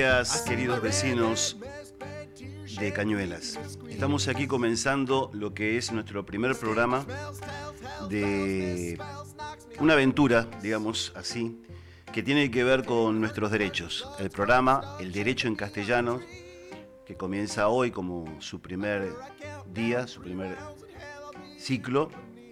días, queridos vecinos de Cañuelas. Estamos aquí comenzando lo que es nuestro primer programa de una aventura, digamos así, que tiene que ver con nuestros derechos. El programa El Derecho en Castellano, que comienza hoy como su primer día, su primer ciclo,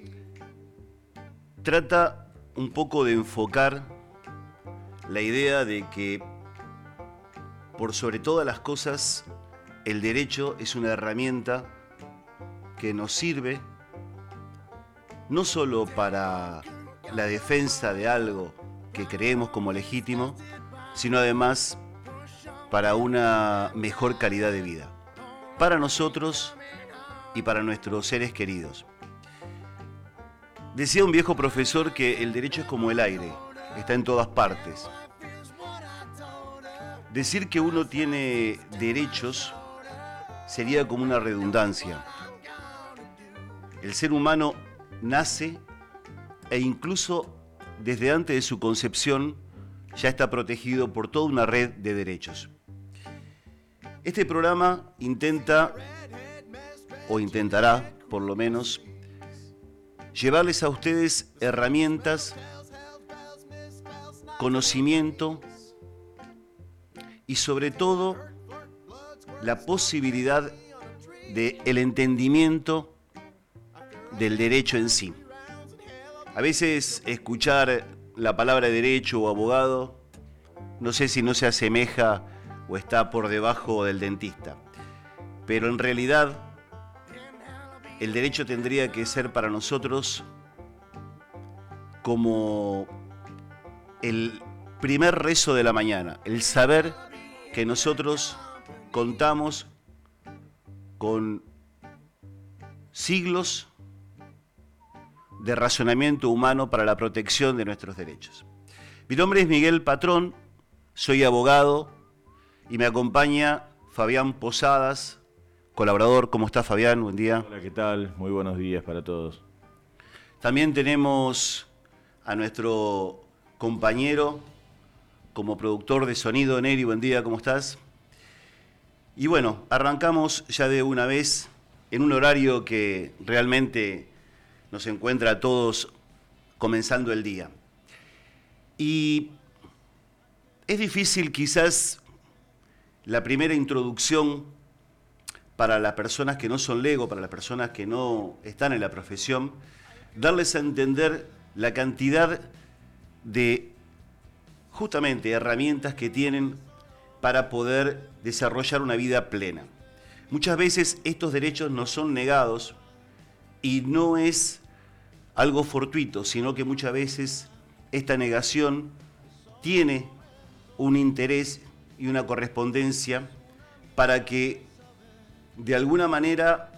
trata un poco de enfocar la idea de que, por sobre todas las cosas, el derecho es una herramienta que nos sirve no solo para la defensa de algo que creemos como legítimo, sino además para una mejor calidad de vida, para nosotros y para nuestros seres queridos. Decía un viejo profesor que el derecho es como el aire, está en todas partes. Decir que uno tiene derechos sería como una redundancia. El ser humano nace e incluso desde antes de su concepción ya está protegido por toda una red de derechos. Este programa intenta, o intentará por lo menos, llevarles a ustedes herramientas, conocimiento y sobre todo la posibilidad del entendimiento del derecho en sí. A veces escuchar la palabra derecho o abogado, no sé si no se asemeja o está por debajo del dentista, pero en realidad el derecho tendría que ser para nosotros como el primer rezo de la mañana, el saber que nosotros contamos con siglos de razonamiento humano para la protección de nuestros derechos. Mi nombre es Miguel Patrón, soy abogado y me acompaña Fabián Posadas, colaborador. ¿Cómo está, Fabián? Buen día. Hola, ¿qué tal? Muy buenos días para todos. También tenemos a nuestro compañero como productor de sonido, Neri. Buen día, ¿cómo estás? Y bueno, arrancamos ya de una vez en un horario que realmente nos encuentra a todos comenzando el día. Y es difícil quizás la primera introducción para las personas que no son legos, para las personas que no están en la profesión, darles a entender la cantidad de justamente herramientas que tienen para poder desarrollar una vida plena. Muchas veces estos derechos nos son negados y no es algo fortuito, sino que muchas veces esta negación tiene un interés y una correspondencia para que de alguna manera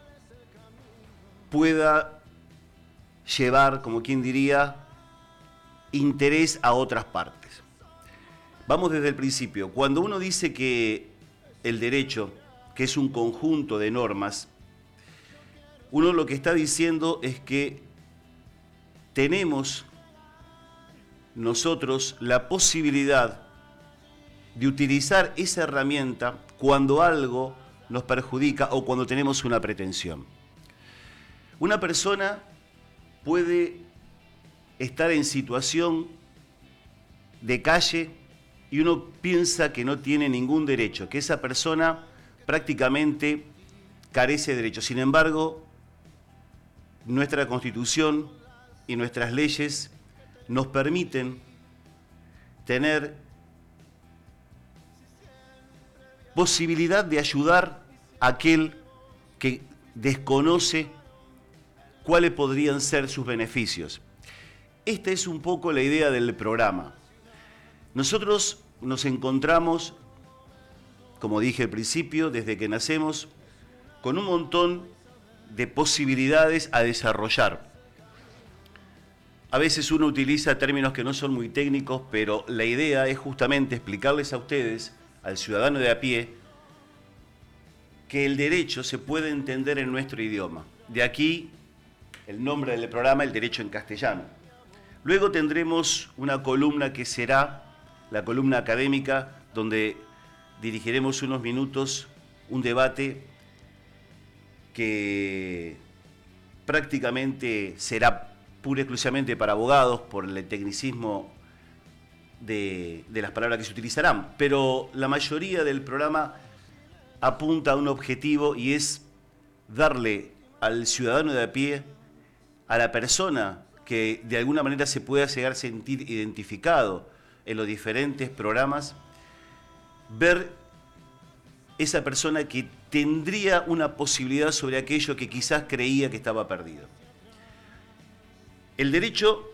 pueda llevar, como quien diría, interés a otras partes. Vamos desde el principio. Cuando uno dice que el derecho, que es un conjunto de normas, uno lo que está diciendo es que tenemos nosotros la posibilidad de utilizar esa herramienta cuando algo nos perjudica o cuando tenemos una pretensión. Una persona puede estar en situación de calle y uno piensa que no tiene ningún derecho, que esa persona prácticamente carece de derechos. Sin embargo, nuestra Constitución y nuestras leyes nos permiten tener posibilidad de ayudar a aquel que desconoce cuáles podrían ser sus beneficios. Esta es un poco la idea del programa. Nosotros nos encontramos, como dije al principio, desde que nacemos, con un montón de posibilidades a desarrollar. A veces uno utiliza términos que no son muy técnicos, pero la idea es justamente explicarles a ustedes, al ciudadano de a pie, que el derecho se puede entender en nuestro idioma. De aquí el nombre del programa, El Derecho en Castellano. Luego tendremos una columna que será la columna académica, donde dirigiremos unos minutos un debate que prácticamente será pura y exclusivamente para abogados por el tecnicismo de las palabras que se utilizarán, pero la mayoría del programa apunta a un objetivo y es darle al ciudadano de a pie, a la persona que de alguna manera se pueda llegar a sentir identificado en los diferentes programas, ver esa persona que tendría una posibilidad sobre aquello que quizás creía que estaba perdido. El derecho,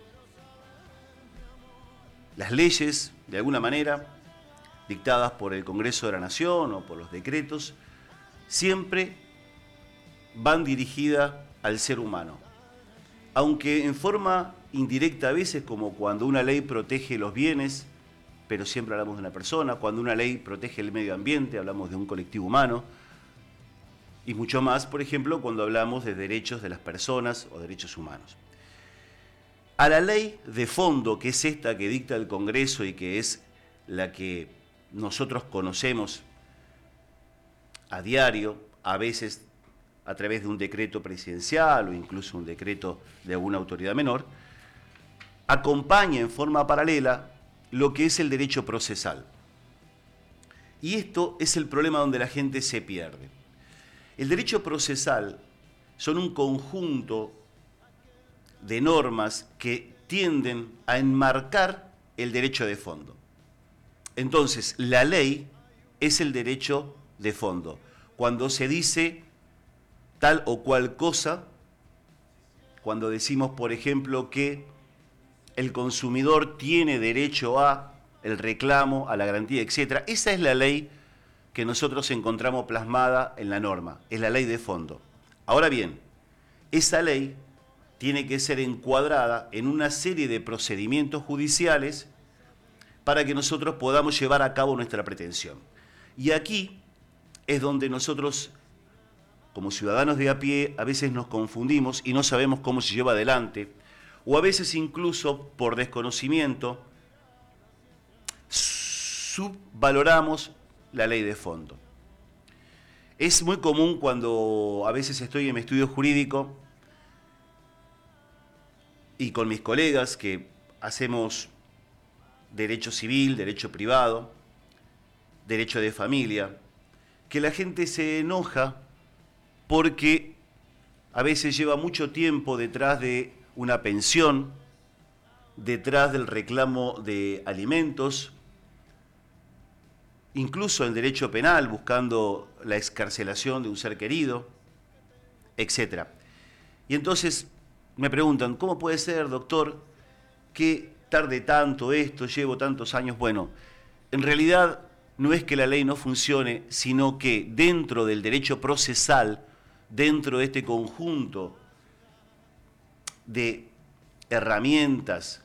las leyes, de alguna manera, dictadas por el Congreso de la Nación o por los decretos, siempre van dirigidas al ser humano. Aunque en forma indirecta a veces, como cuando una ley protege los bienes, pero siempre hablamos de una persona, cuando una ley protege el medio ambiente, hablamos de un colectivo humano, y mucho más, por ejemplo, cuando hablamos de derechos de las personas o derechos humanos. A la ley de fondo, que es esta que dicta el Congreso y que es la que nosotros conocemos a diario, a veces a través de un decreto presidencial o incluso un decreto de alguna autoridad menor, acompaña en forma paralela lo que es el derecho procesal. Y esto es el problema donde la gente se pierde. El derecho procesal son un conjunto de normas que tienden a enmarcar el derecho de fondo. Entonces, la ley es el derecho de fondo. Cuando se dice tal o cual cosa, cuando decimos, por ejemplo, que el consumidor tiene derecho a el reclamo, a la garantía, etc. Esa es la ley que nosotros encontramos plasmada en la norma, es la ley de fondo. Ahora bien, esa ley tiene que ser encuadrada en una serie de procedimientos judiciales para que nosotros podamos llevar a cabo nuestra pretensión. Y aquí es donde nosotros, como ciudadanos de a pie, a veces nos confundimos y no sabemos cómo se lleva adelante, o a veces incluso por desconocimiento subvaloramos la ley de fondo. Es muy común cuando a veces estoy en mi estudio jurídico y con mis colegas que hacemos derecho civil, derecho privado, derecho de familia, que la gente se enoja porque a veces lleva mucho tiempo detrás de una pensión, detrás del reclamo de alimentos, incluso en derecho penal, buscando la excarcelación de un ser querido, etc. Y entonces me preguntan, ¿cómo puede ser, doctor, que tarde tanto esto, llevo tantos años? Bueno, en realidad no es que la ley no funcione, sino que dentro del derecho procesal, dentro de este conjunto de herramientas,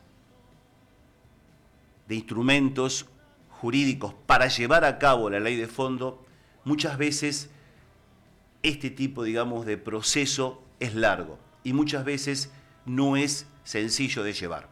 de instrumentos jurídicos para llevar a cabo la ley de fondo, muchas veces este tipo, digamos, de proceso es largo y muchas veces no es sencillo de llevar.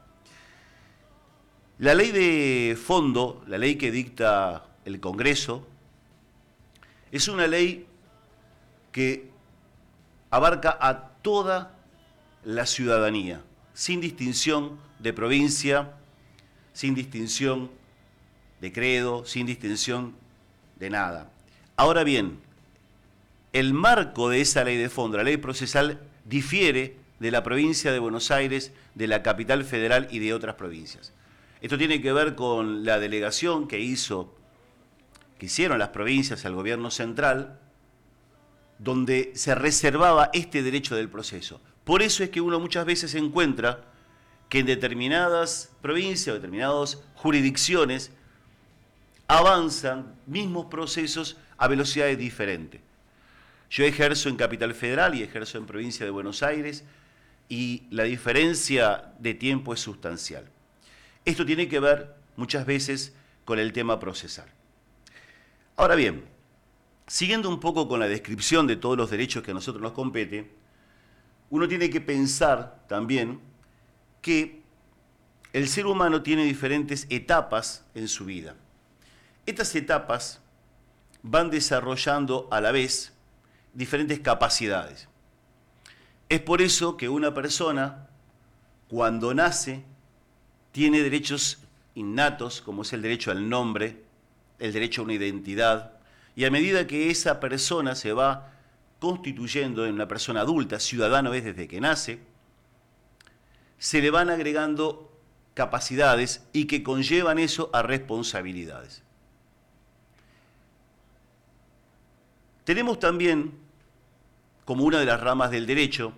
La ley de fondo, la ley que dicta el Congreso, es una ley que abarca a toda la ciudadanía, sin distinción de provincia, sin distinción de credo, sin distinción de nada. Ahora bien, el marco de esa ley de fondo, la ley procesal, difiere de la provincia de Buenos Aires, de la capital federal y de otras provincias. Esto tiene que ver con la delegación que hicieron las provincias al gobierno central, donde se reservaba este derecho del proceso. Por eso es que uno muchas veces encuentra que en determinadas provincias o determinadas jurisdicciones avanzan mismos procesos a velocidades diferentes. Yo ejerzo en Capital Federal y ejerzo en provincia de Buenos Aires y la diferencia de tiempo es sustancial. Esto tiene que ver muchas veces con el tema procesal. Ahora bien, siguiendo un poco con la descripción de todos los derechos que a nosotros nos compete, uno tiene que pensar también que el ser humano tiene diferentes etapas en su vida. Estas etapas van desarrollando a la vez diferentes capacidades. Es por eso que una persona, cuando nace, tiene derechos innatos, como es el derecho al nombre, el derecho a una identidad, y a medida que esa persona se va constituyendo en una persona adulta, ciudadano es desde que nace, se le van agregando capacidades y que conllevan eso a responsabilidades. Tenemos también, como una de las ramas del derecho,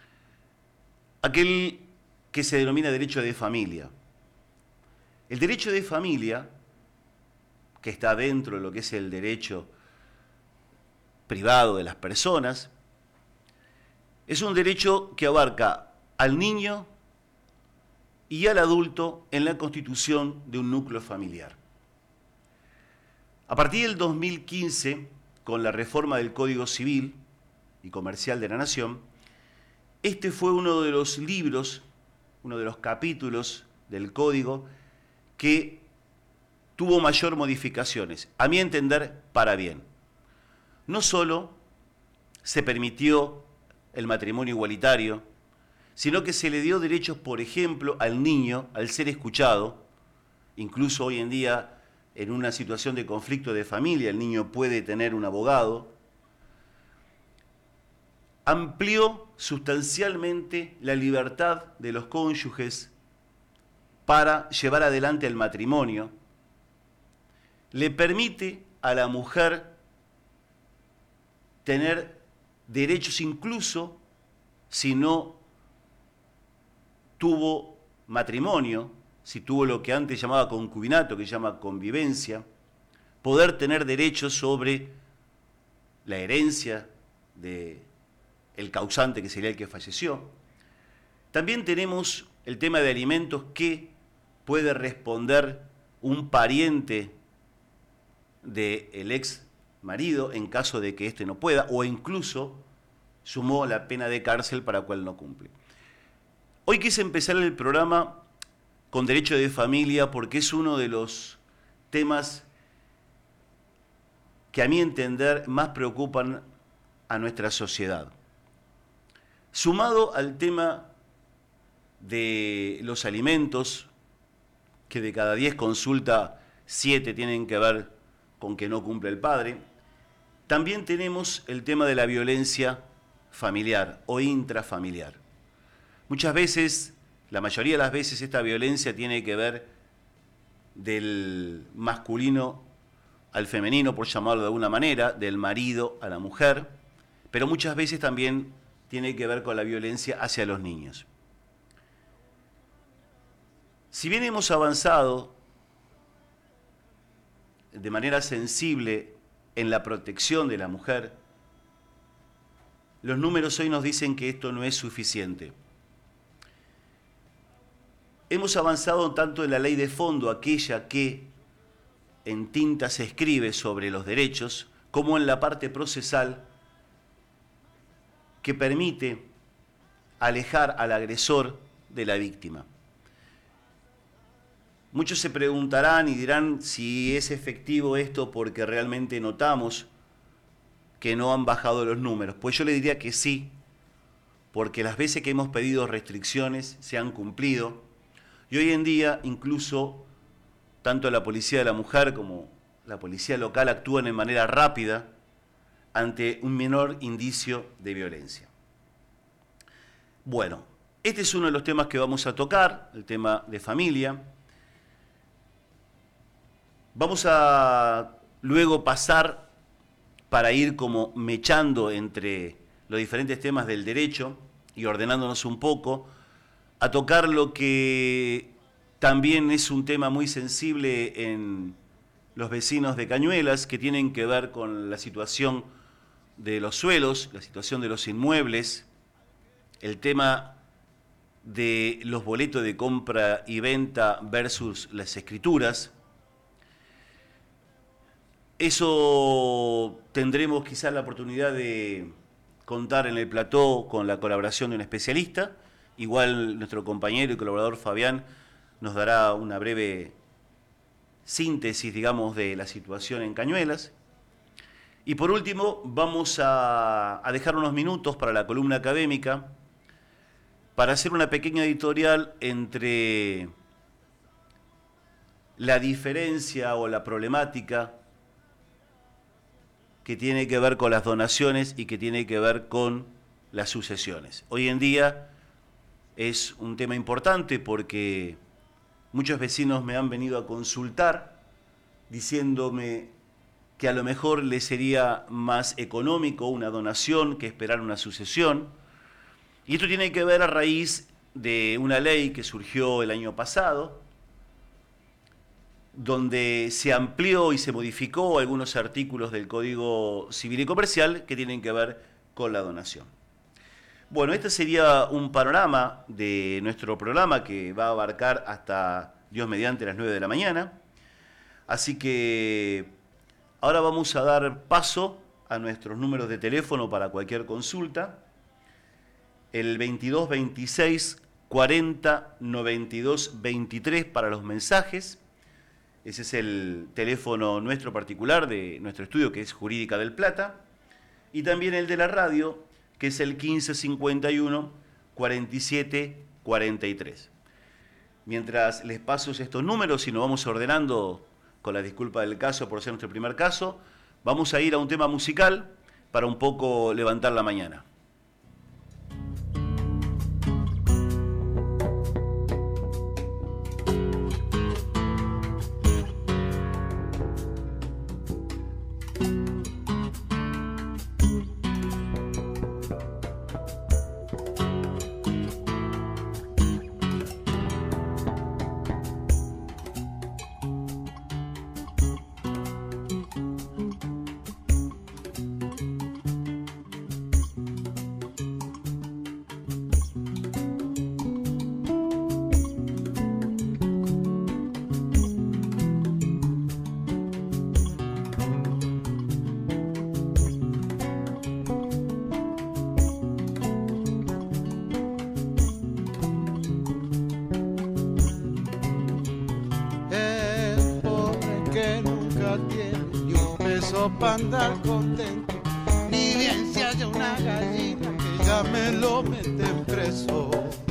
aquel que se denomina derecho de familia. El derecho de familia, que está dentro de lo que es el derecho privado de las personas, es un derecho que abarca al niño y al adulto en la constitución de un núcleo familiar. A partir del 2015, con la reforma del Código Civil y Comercial de la Nación, este fue uno de los libros, uno de los capítulos del Código que tuvo mayor modificaciones, a mi entender, para bien. No solo se permitió el matrimonio igualitario, sino que se le dio derechos, por ejemplo, al niño, al ser escuchado. Incluso hoy en día, en una situación de conflicto de familia, el niño puede tener un abogado. Amplió sustancialmente la libertad de los cónyuges para llevar adelante el matrimonio. Le permite a la mujer tener derechos incluso si no tuvo matrimonio, si tuvo lo que antes llamaba concubinato, que se llama convivencia, poder tener derechos sobre la herencia del causante, que sería el que falleció. También tenemos el tema de alimentos que puede responder un pariente del ex marido en caso de que éste no pueda, o incluso sumó la pena de cárcel para cual no cumple. Hoy quise empezar el programa con derecho de familia porque es uno de los temas que a mi entender más preocupan a nuestra sociedad. Sumado al tema de los alimentos, que de cada 10 consultas, 7 tienen que ver con que no cumple el padre, también tenemos el tema de la violencia familiar o intrafamiliar. Muchas veces, la mayoría de las veces, esta violencia tiene que ver del masculino al femenino, por llamarlo de alguna manera, del marido a la mujer, pero muchas veces también tiene que ver con la violencia hacia los niños. Si bien hemos avanzado de manera sensible en la protección de la mujer, los números hoy nos dicen que esto no es suficiente. Hemos avanzado tanto en la ley de fondo, aquella que en tinta se escribe sobre los derechos, como en la parte procesal que permite alejar al agresor de la víctima. Muchos se preguntarán y dirán si es efectivo esto porque realmente notamos que no han bajado los números. Pues yo le diría que sí, porque las veces que hemos pedido restricciones se han cumplido. Y hoy en día incluso tanto la policía de la mujer como la policía local actúan de manera rápida ante un menor indicio de violencia. Bueno, este es uno de los temas que vamos a tocar, el tema de familia. Vamos a luego pasar para ir como mechando entre los diferentes temas del derecho y ordenándonos un poco, a tocar lo que también es un tema muy sensible en los vecinos de Cañuelas, que tienen que ver con la situación de los suelos, la situación de los inmuebles, el tema de los boletos de compra y venta versus las escrituras. Eso tendremos quizás la oportunidad de contar en el plató con la colaboración de un especialista. Igual nuestro compañero y colaborador Fabián nos dará una breve síntesis, digamos, de la situación en Cañuelas. Y por último, vamos a dejar unos minutos para la columna académica, para hacer una pequeña editorial entre la diferencia o la problemática que tiene que ver con las donaciones y que tiene que ver con las sucesiones. Hoy en día es un tema importante porque muchos vecinos me han venido a consultar diciéndome que a lo mejor les sería más económico una donación que esperar una sucesión. Y esto tiene que ver a raíz de una ley que surgió el año pasado, donde se amplió y se modificó algunos artículos del Código Civil y Comercial que tienen que ver con la donación. Bueno, este sería un panorama de nuestro programa que va a abarcar hasta, Dios mediante, las 9 de la mañana. Así que ahora vamos a dar paso a nuestros números de teléfono para cualquier consulta. El 22 26 40 92 23 para los mensajes. Ese es el teléfono nuestro particular de nuestro estudio, que es Jurídica del Plata. Y también el de la radio, que es el 15 51 47 43. Mientras les paso estos números y nos vamos ordenando, con la disculpa del caso por ser nuestro primer caso, vamos a ir a un tema musical para un poco levantar la mañana. Pa' andar contento, ni bien si haya una gallina que ya me lo meten preso.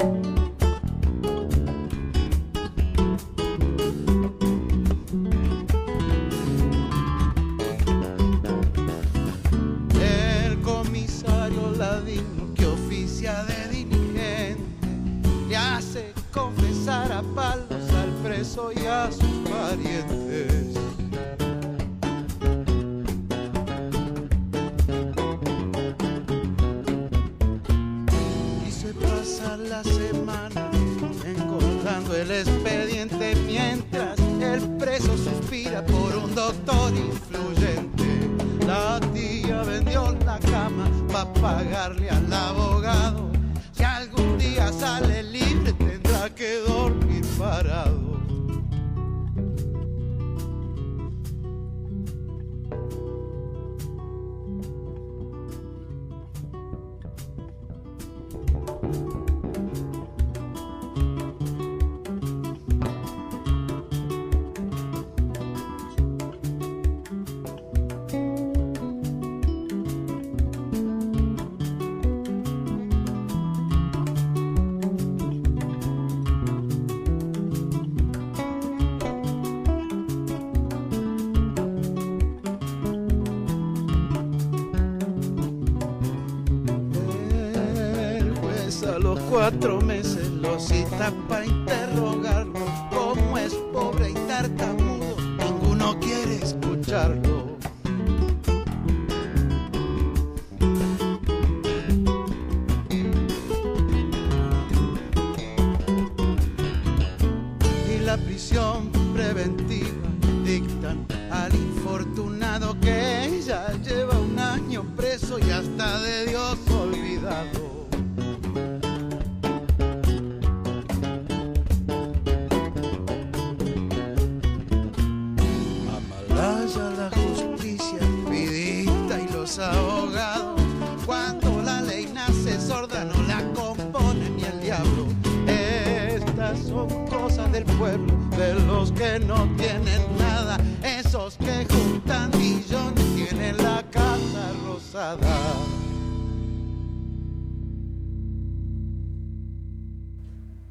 El comisario ladino que oficia de diligente le hace confesar a palos al preso y a sus parientes. La semana encontrando el expediente mientras el preso suspira por un doctor influyente. La tía vendió la cama para pagarle al abogado. Si algún día sale libre tendrá que dormir parado. A los 4 meses lo cita para interrogarlo. Como es pobre y tartamudo, ninguno quiere escucharlo. Y la prisión preventiva dictan al infortunado que ya lleva un año preso y hasta de Dios olvidado. Amalaya la justicia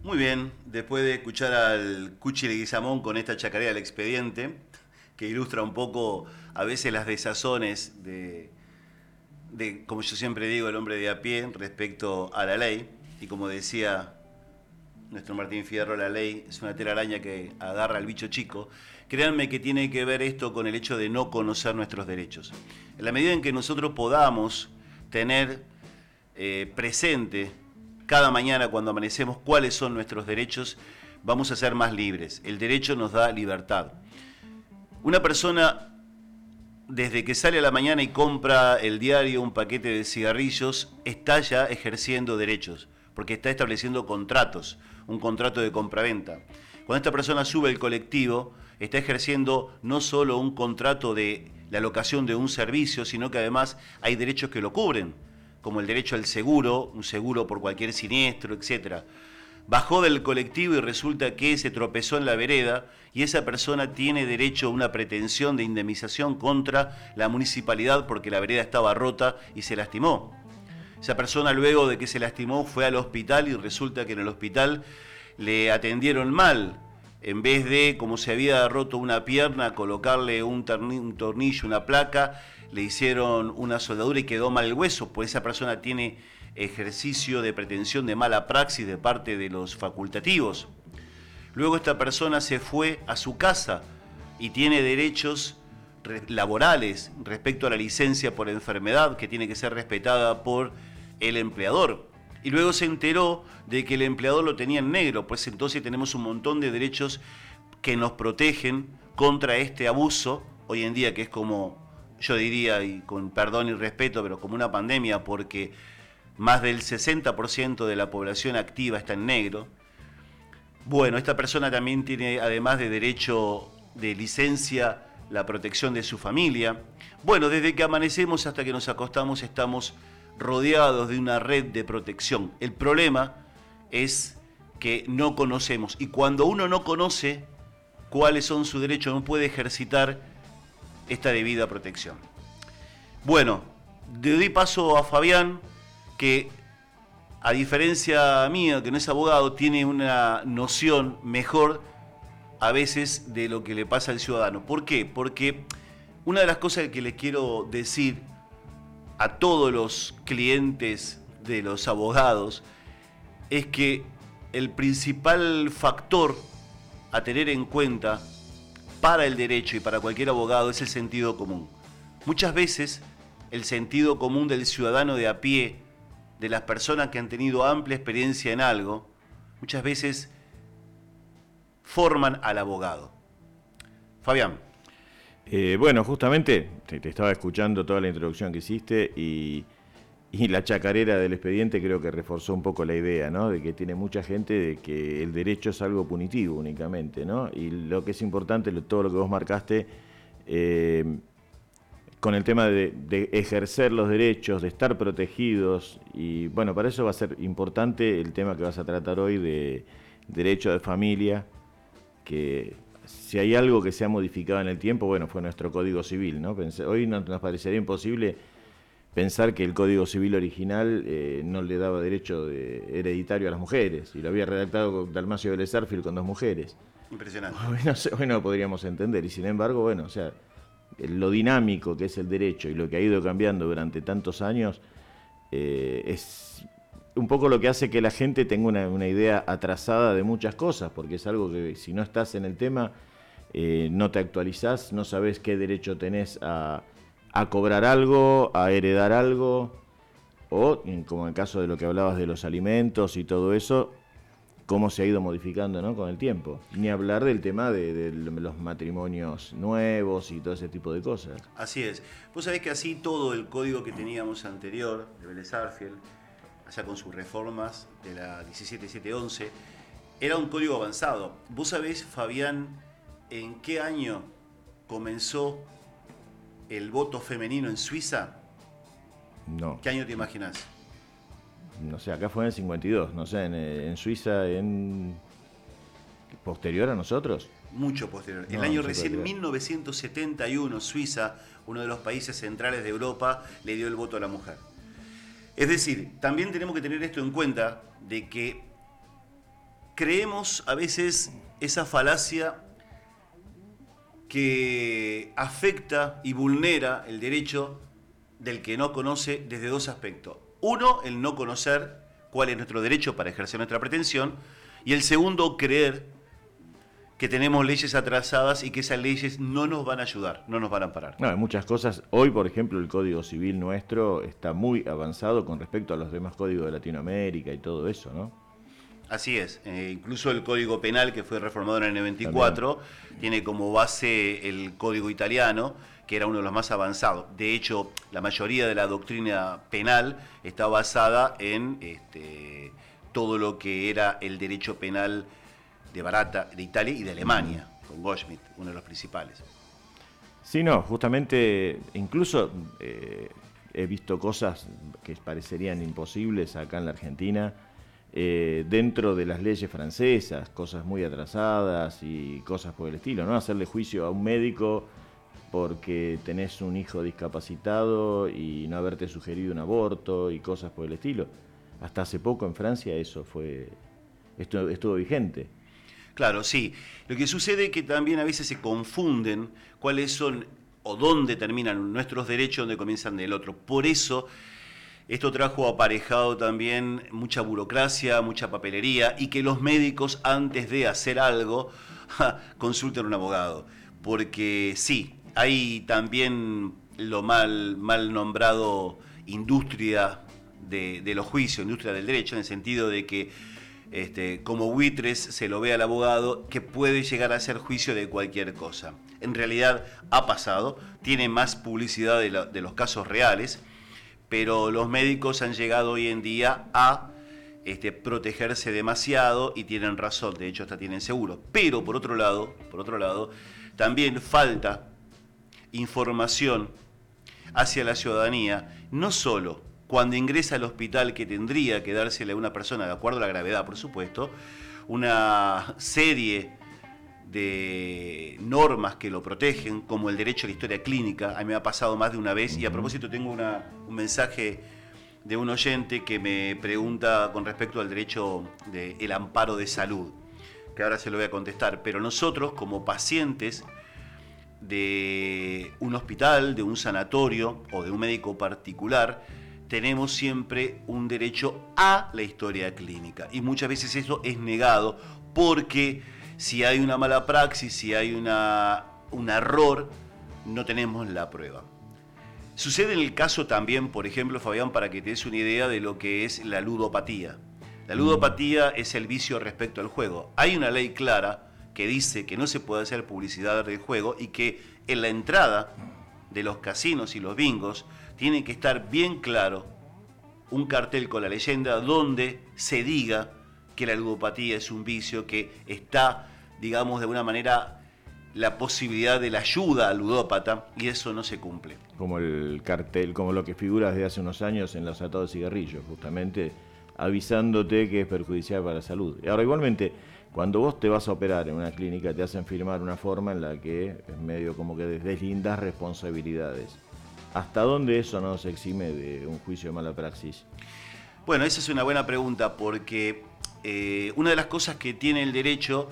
Muy bien, después de escuchar al Cuchi Leguizamón con esta chacarera del expediente, que ilustra un poco a veces las desazones como yo siempre digo, el hombre de a pie respecto a la ley, y como decía nuestro Martín Fierro, la ley es una telaraña que agarra al bicho chico. Créanme que tiene que ver esto con el hecho de no conocer nuestros derechos. En la medida en que nosotros podamos tener presente cada mañana cuando amanecemos cuáles son nuestros derechos, vamos a ser más libres. El derecho nos da libertad. Una persona, desde que sale a la mañana y compra el diario, un paquete de cigarrillos, está ya ejerciendo derechos, porque está estableciendo contratos, un contrato de compraventa. Cuando esta persona sube el colectivo, está ejerciendo no solo un contrato de la locación de un servicio, sino que además hay derechos que lo cubren, como el derecho al seguro, un seguro por cualquier siniestro, etc. Bajó del colectivo y resulta que se tropezó en la vereda y esa persona tiene derecho a una pretensión de indemnización contra la municipalidad porque la vereda estaba rota y se lastimó. Esa persona, luego de que se lastimó, fue al hospital y resulta que en el hospital le atendieron mal. En vez de, como se había roto una pierna, colocarle un tornillo, una placa, le hicieron una soldadura y quedó mal el hueso, pues esa persona tiene ejercicio de pretensión de mala praxis de parte de los facultativos. Luego esta persona se fue a su casa y tiene derechos laborales respecto a la licencia por enfermedad que tiene que ser respetada por el empleador. Y luego se enteró de que el empleador lo tenía en negro, pues entonces tenemos un montón de derechos que nos protegen contra este abuso, hoy en día que es como, yo diría, y con perdón y respeto, pero como una pandemia, porque más del 60% de la población activa está en negro. Bueno, esta persona también tiene, además de derecho de licencia, la protección de su familia. Bueno, desde que amanecemos hasta que nos acostamos estamos rodeados de una red de protección. El problema es que no conocemos, y cuando uno no conoce cuáles son sus derechos, no puede ejercitar esta debida protección. Bueno, le doy paso a Fabián, que a diferencia mía, que no es abogado, tiene una noción mejor a veces de lo que le pasa al ciudadano. ¿Por qué? Porque una de las cosas que les quiero decir a todos los clientes de los abogados es que el principal factor a tener en cuenta para el derecho y para cualquier abogado es el sentido común. Muchas veces el sentido común del ciudadano de a pie, de las personas que han tenido amplia experiencia en algo, muchas veces forman al abogado. Fabián. Bueno, justamente te estaba escuchando toda la introducción que hiciste y la chacarera del expediente creo que reforzó un poco la idea, ¿no? De que tiene mucha gente de que el derecho es algo punitivo únicamente, ¿no? Y lo que es importante, todo lo que vos marcaste, con el tema de ejercer los derechos, de estar protegidos, y bueno, para eso va a ser importante el tema que vas a tratar hoy de derecho de familia, que si hay algo que se ha modificado en el tiempo, bueno, fue nuestro Código Civil, ¿no? Hoy nos parecería imposible pensar que el Código Civil original no le daba derecho hereditario a las mujeres, y lo había redactado Dalmacio Vélez Arfield con 2 mujeres. Impresionante. Hoy no lo podríamos entender, y sin embargo, bueno, o sea, lo dinámico que es el derecho y lo que ha ido cambiando durante tantos años es un poco lo que hace que la gente tenga una idea atrasada de muchas cosas, porque es algo que si no estás en el tema, no te actualizás, no sabés qué derecho tenés a cobrar algo, a heredar algo, o como en el caso de lo que hablabas de los alimentos y todo eso, cómo se ha ido modificando, ¿no? Con el tiempo. Ni hablar del tema de los matrimonios nuevos y todo ese tipo de cosas. Así es. Vos sabés que así todo el código que teníamos anterior, de Vélez Arfield, allá con sus reformas de la 17711, era un código avanzado. ¿Vos sabés, Fabián, en qué año comenzó el voto femenino en Suiza? No. ¿Qué año te imaginás? No sé, acá fue en el 52, no sé, en Suiza, posterior a nosotros. Mucho posterior. El No, año no recién creo. 1971, Suiza, uno de los países centrales de Europa, le dio el voto a la mujer. Es decir, también tenemos que tener esto en cuenta, de que creemos a veces esa falacia que afecta y vulnera el derecho del que no conoce desde dos aspectos. Uno, el no conocer cuál es nuestro derecho para ejercer nuestra pretensión, y el segundo, creer que tenemos leyes atrasadas y que esas leyes no nos van a ayudar, no nos van a amparar. No, hay muchas cosas. Hoy, por ejemplo, el Código Civil nuestro está muy avanzado con respecto a los demás códigos de Latinoamérica y todo eso, ¿no? Así es, incluso el Código Penal, que fue reformado en el 94, tiene como base el Código Italiano, que era uno de los más avanzados. De hecho, la mayoría de la doctrina penal está basada en todo lo que era el derecho penal de Barata, de Italia y de Alemania, con Goldschmidt, uno de los principales. Sí, no, justamente, incluso he visto cosas que parecerían imposibles acá en la Argentina, dentro de las leyes francesas, cosas muy atrasadas y cosas por el estilo, ¿no? Hacerle juicio a un médico porque tenés un hijo discapacitado y no haberte sugerido un aborto y cosas por el estilo. Hasta hace poco en Francia eso estuvo vigente. Claro, sí. Lo que sucede es que también a veces se confunden cuáles son o dónde terminan nuestros derechos, dónde comienzan del otro. Por eso esto trajo aparejado también mucha burocracia, mucha papelería, y que los médicos, antes de hacer algo, consulten a un abogado. Porque sí, hay también lo mal nombrado industria de los juicios, industria del derecho, en el sentido de que como buitres se lo ve al abogado que puede llegar a hacer juicio de cualquier cosa. En realidad ha pasado, tiene más publicidad de los casos reales, pero los médicos han llegado hoy en día a protegerse demasiado y tienen razón, de hecho hasta tienen seguro. Pero por otro lado, también falta información hacia la ciudadanía, no solo cuando ingresa al hospital, que tendría que dársele a una persona, de acuerdo a la gravedad, por supuesto, una serie de normas que lo protegen, como el derecho a la historia clínica. A mí me ha pasado más de una vez, y a propósito tengo un mensaje de un oyente que me pregunta con respecto al derecho del amparo de salud, que ahora se lo voy a contestar. Pero nosotros, como pacientes de un hospital, de un sanatorio o de un médico particular, tenemos siempre un derecho a la historia clínica, y muchas veces eso es negado porque si hay una mala praxis, si hay un error, no tenemos la prueba. Sucede en el caso también, por ejemplo, Fabián, para que te des una idea de lo que es la ludopatía. La ludopatía es el vicio respecto al juego. Hay una ley clara que dice que no se puede hacer publicidad del juego y que en la entrada de los casinos y los bingos tiene que estar bien claro un cartel con la leyenda donde se diga que la ludopatía es un vicio, que está, digamos, de alguna manera la posibilidad de la ayuda al ludópata, y eso no se cumple. Como el cartel, como lo que figura desde hace unos años en los atados de cigarrillos, justamente avisándote que es perjudicial para la salud. Y ahora igualmente, cuando vos te vas a operar en una clínica, te hacen firmar una forma en la que es medio como que deslindas responsabilidades. ¿Hasta dónde eso no se exime de un juicio de mala praxis? Bueno, esa es una buena pregunta, porque una de las cosas que tiene el derecho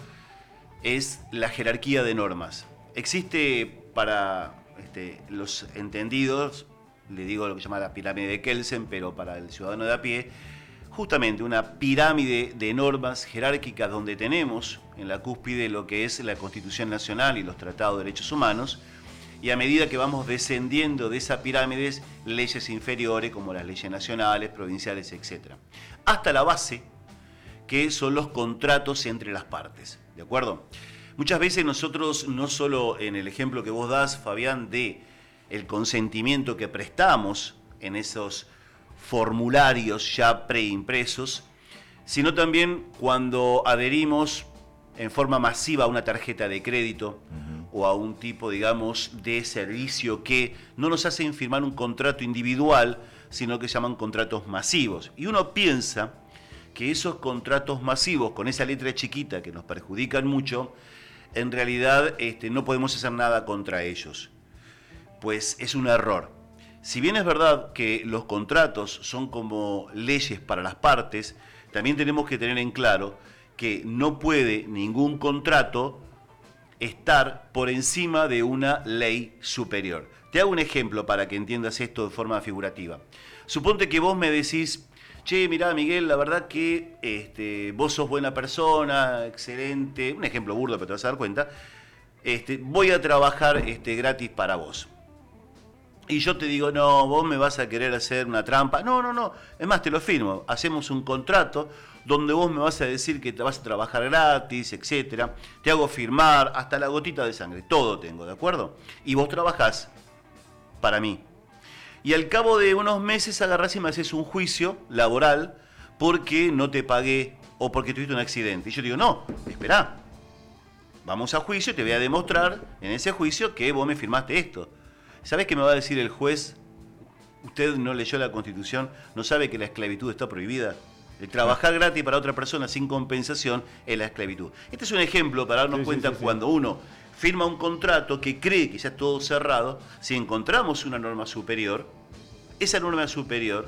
es la jerarquía de normas. Existe, para los entendidos, le digo lo que se llama la pirámide de Kelsen, pero para el ciudadano de a pie, justamente una pirámide de normas jerárquicas donde tenemos en la cúspide lo que es la Constitución Nacional y los Tratados de Derechos Humanos, y a medida que vamos descendiendo de esa pirámide, leyes inferiores como las leyes nacionales, provinciales, etc. Hasta la base, que son los contratos entre las partes, ¿de acuerdo? Muchas veces nosotros, no solo en el ejemplo que vos das, Fabián, de el consentimiento que prestamos en esos formularios ya preimpresos, sino también cuando adherimos en forma masiva a una tarjeta de crédito o a un tipo, digamos, de servicio que no nos hacen firmar un contrato individual, sino que se llaman contratos masivos. Y uno piensa que esos contratos masivos, con esa letra chiquita que nos perjudican mucho, en realidad no podemos hacer nada contra ellos. Pues es un error. Si bien es verdad que los contratos son como leyes para las partes, también tenemos que tener en claro que no puede ningún contrato estar por encima de una ley superior. Te hago un ejemplo para que entiendas esto de forma figurativa. Suponte que vos me decís, che, mirá, Miguel, la verdad que vos sos buena persona, excelente, un ejemplo burdo, pero te vas a dar cuenta, voy a trabajar gratis para vos. Y yo te digo, no, vos me vas a querer hacer una trampa. No, es más, te lo firmo, hacemos un contrato donde vos me vas a decir que te vas a trabajar gratis, etcétera. Te hago firmar hasta la gotita de sangre, todo tengo, ¿de acuerdo? Y vos trabajás para mí. Y al cabo de unos meses agarrás y me haces un juicio laboral porque no te pagué o porque tuviste un accidente. Y yo digo, no, esperá, vamos a juicio y te voy a demostrar en ese juicio que vos me firmaste esto. ¿Sabés qué me va a decir el juez? Usted no leyó la Constitución, no sabe que la esclavitud está prohibida. El trabajar gratis para otra persona sin compensación es la esclavitud. Este es un ejemplo para darnos cuenta cuando uno firma un contrato que cree que ya es todo cerrado. Si encontramos una norma superior, esa norma superior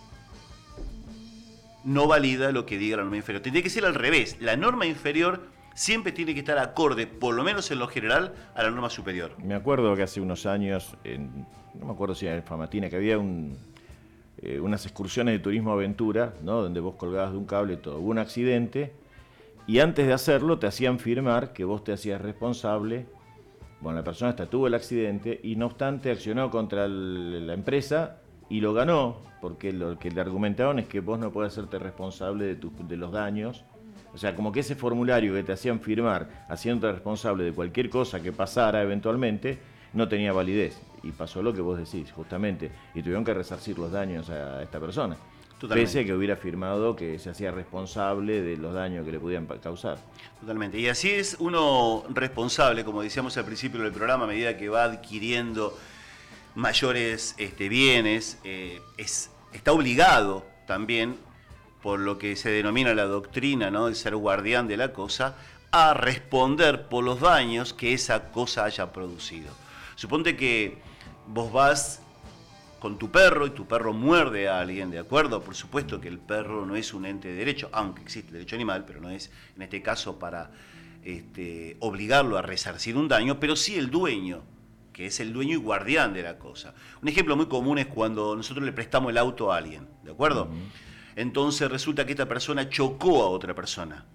no valida lo que diga la norma inferior. Tendría que ser al revés. La norma inferior siempre tiene que estar acorde, por lo menos en lo general, a la norma superior. Me acuerdo que hace unos años, no me acuerdo si era en Famatina, que había unas excursiones de turismo aventura, ¿no? Donde vos colgabas de un cable y todo. Hubo un accidente y antes de hacerlo te hacían firmar que vos te hacías responsable. Bueno, la persona esta tuvo el accidente y no obstante accionó contra la empresa y lo ganó, porque lo que le argumentaban es que vos no podés hacerte responsable de los daños. O sea, como que ese formulario que te hacían firmar haciéndote responsable de cualquier cosa que pasara eventualmente no tenía validez. Y pasó lo que vos decís, justamente. Y tuvieron que resarcir los daños a esta persona. Totalmente. Pese a que hubiera firmado que se hacía responsable de los daños que le podían causar. Totalmente. Y así es uno responsable, como decíamos al principio del programa, a medida que va adquiriendo mayores bienes, está obligado también, por lo que se denomina la doctrina, ¿no?, de ser guardián de la cosa, a responder por los daños que esa cosa haya producido. Suponte que vos vas con tu perro y tu perro muerde a alguien, ¿de acuerdo? Por supuesto que el perro no es un ente de derecho, aunque existe el derecho animal, pero no es en este caso para obligarlo a resarcir un daño, pero sí el dueño, que es el dueño y guardián de la cosa. Un ejemplo muy común es cuando nosotros le prestamos el auto a alguien, ¿de acuerdo? Entonces resulta que esta persona chocó a otra persona.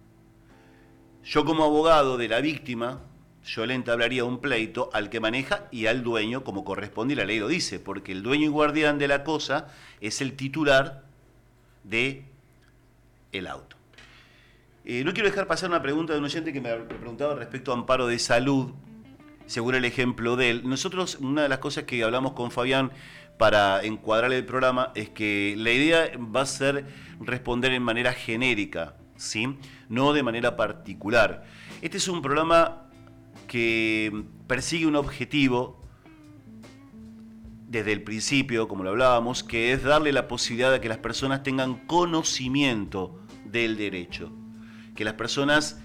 Yo como abogado de la víctima, yo le entablaría un pleito al que maneja y al dueño como corresponde, y la ley lo dice, porque el dueño y guardián de la cosa es el titular de el auto. No quiero dejar pasar una pregunta de un oyente que me preguntaba respecto a amparo de salud, según el ejemplo de él. Nosotros, una de las cosas que hablamos con Fabián para encuadrar el programa es que la idea va a ser responder en manera genérica, ¿sí?, no de manera particular. Este es un programa que persigue un objetivo desde el principio, como lo hablábamos, que es darle la posibilidad de que las personas tengan conocimiento del derecho, que las personas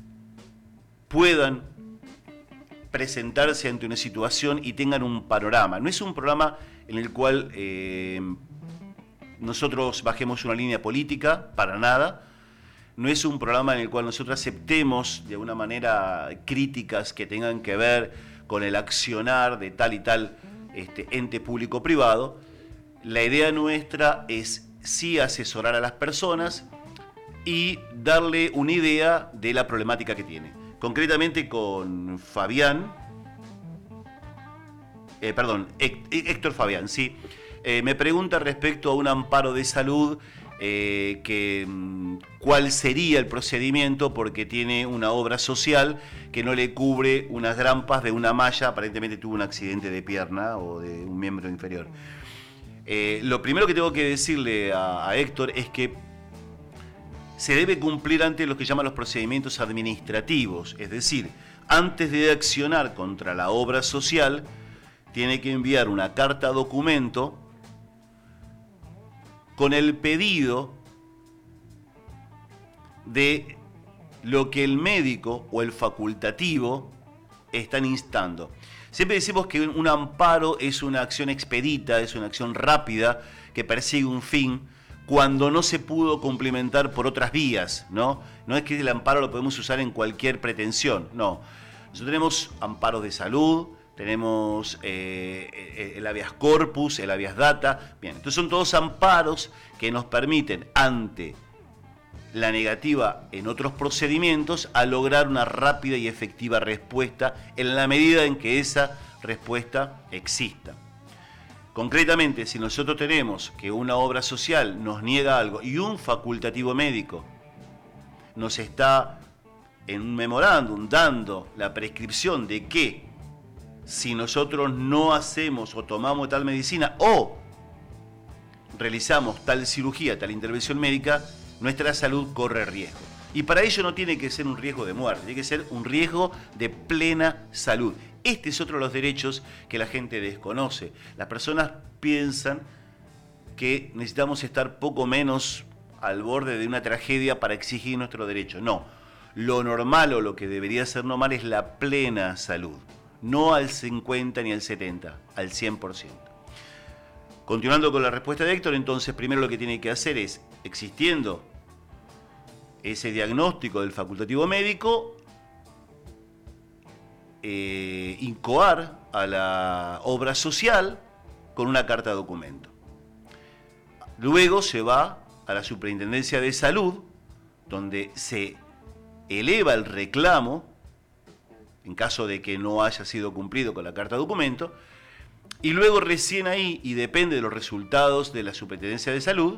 puedan presentarse ante una situación y tengan un panorama. No es un programa en el cual nosotros bajemos una línea política, para nada. No es un programa en el cual nosotros aceptemos de alguna manera críticas que tengan que ver con el accionar de tal y tal ente público-privado. La idea nuestra es sí asesorar a las personas y darle una idea de la problemática que tiene. Concretamente con Fabián, Héctor Fabián, sí. Me pregunta respecto a un amparo de salud, cuál sería el procedimiento porque tiene una obra social que no le cubre unas grampas de una malla, aparentemente tuvo un accidente de pierna o de un miembro inferior. Lo primero que tengo que decirle a Héctor es que se debe cumplir antes lo que llaman los procedimientos administrativos, es decir, antes de accionar contra la obra social, tiene que enviar una carta documento con el pedido de lo que el médico o el facultativo están instando. Siempre decimos que un amparo es una acción expedita, es una acción rápida que persigue un fin, cuando no se pudo cumplimentar por otras vías, ¿no? No es que el amparo lo podemos usar en cualquier pretensión, no. Nosotros tenemos amparos de salud, tenemos el habeas corpus, el habeas data. Bien, entonces son todos amparos que nos permiten, ante la negativa en otros procedimientos, a lograr una rápida y efectiva respuesta en la medida en que esa respuesta exista. Concretamente, si nosotros tenemos que una obra social nos niega algo y un facultativo médico nos está en un memorándum dando la prescripción de que si nosotros no hacemos o tomamos tal medicina o realizamos tal cirugía, tal intervención médica, nuestra salud corre riesgo. Y para ello no tiene que ser un riesgo de muerte, tiene que ser un riesgo de plena salud. Este es otro de los derechos que la gente desconoce. Las personas piensan que necesitamos estar poco menos al borde de una tragedia para exigir nuestro derecho. No, lo normal o lo que debería ser normal es la plena salud. No al 50 ni al 70, al 100%. Continuando con la respuesta de Héctor, entonces primero lo que tiene que hacer es, existiendo ese diagnóstico del facultativo médico, incoar a la obra social con una carta de documento. Luego se va a la Superintendencia de Salud, donde se eleva el reclamo, en caso de que no haya sido cumplido con la carta de documento, y luego recién ahí, y depende de los resultados de la Superintendencia de Salud,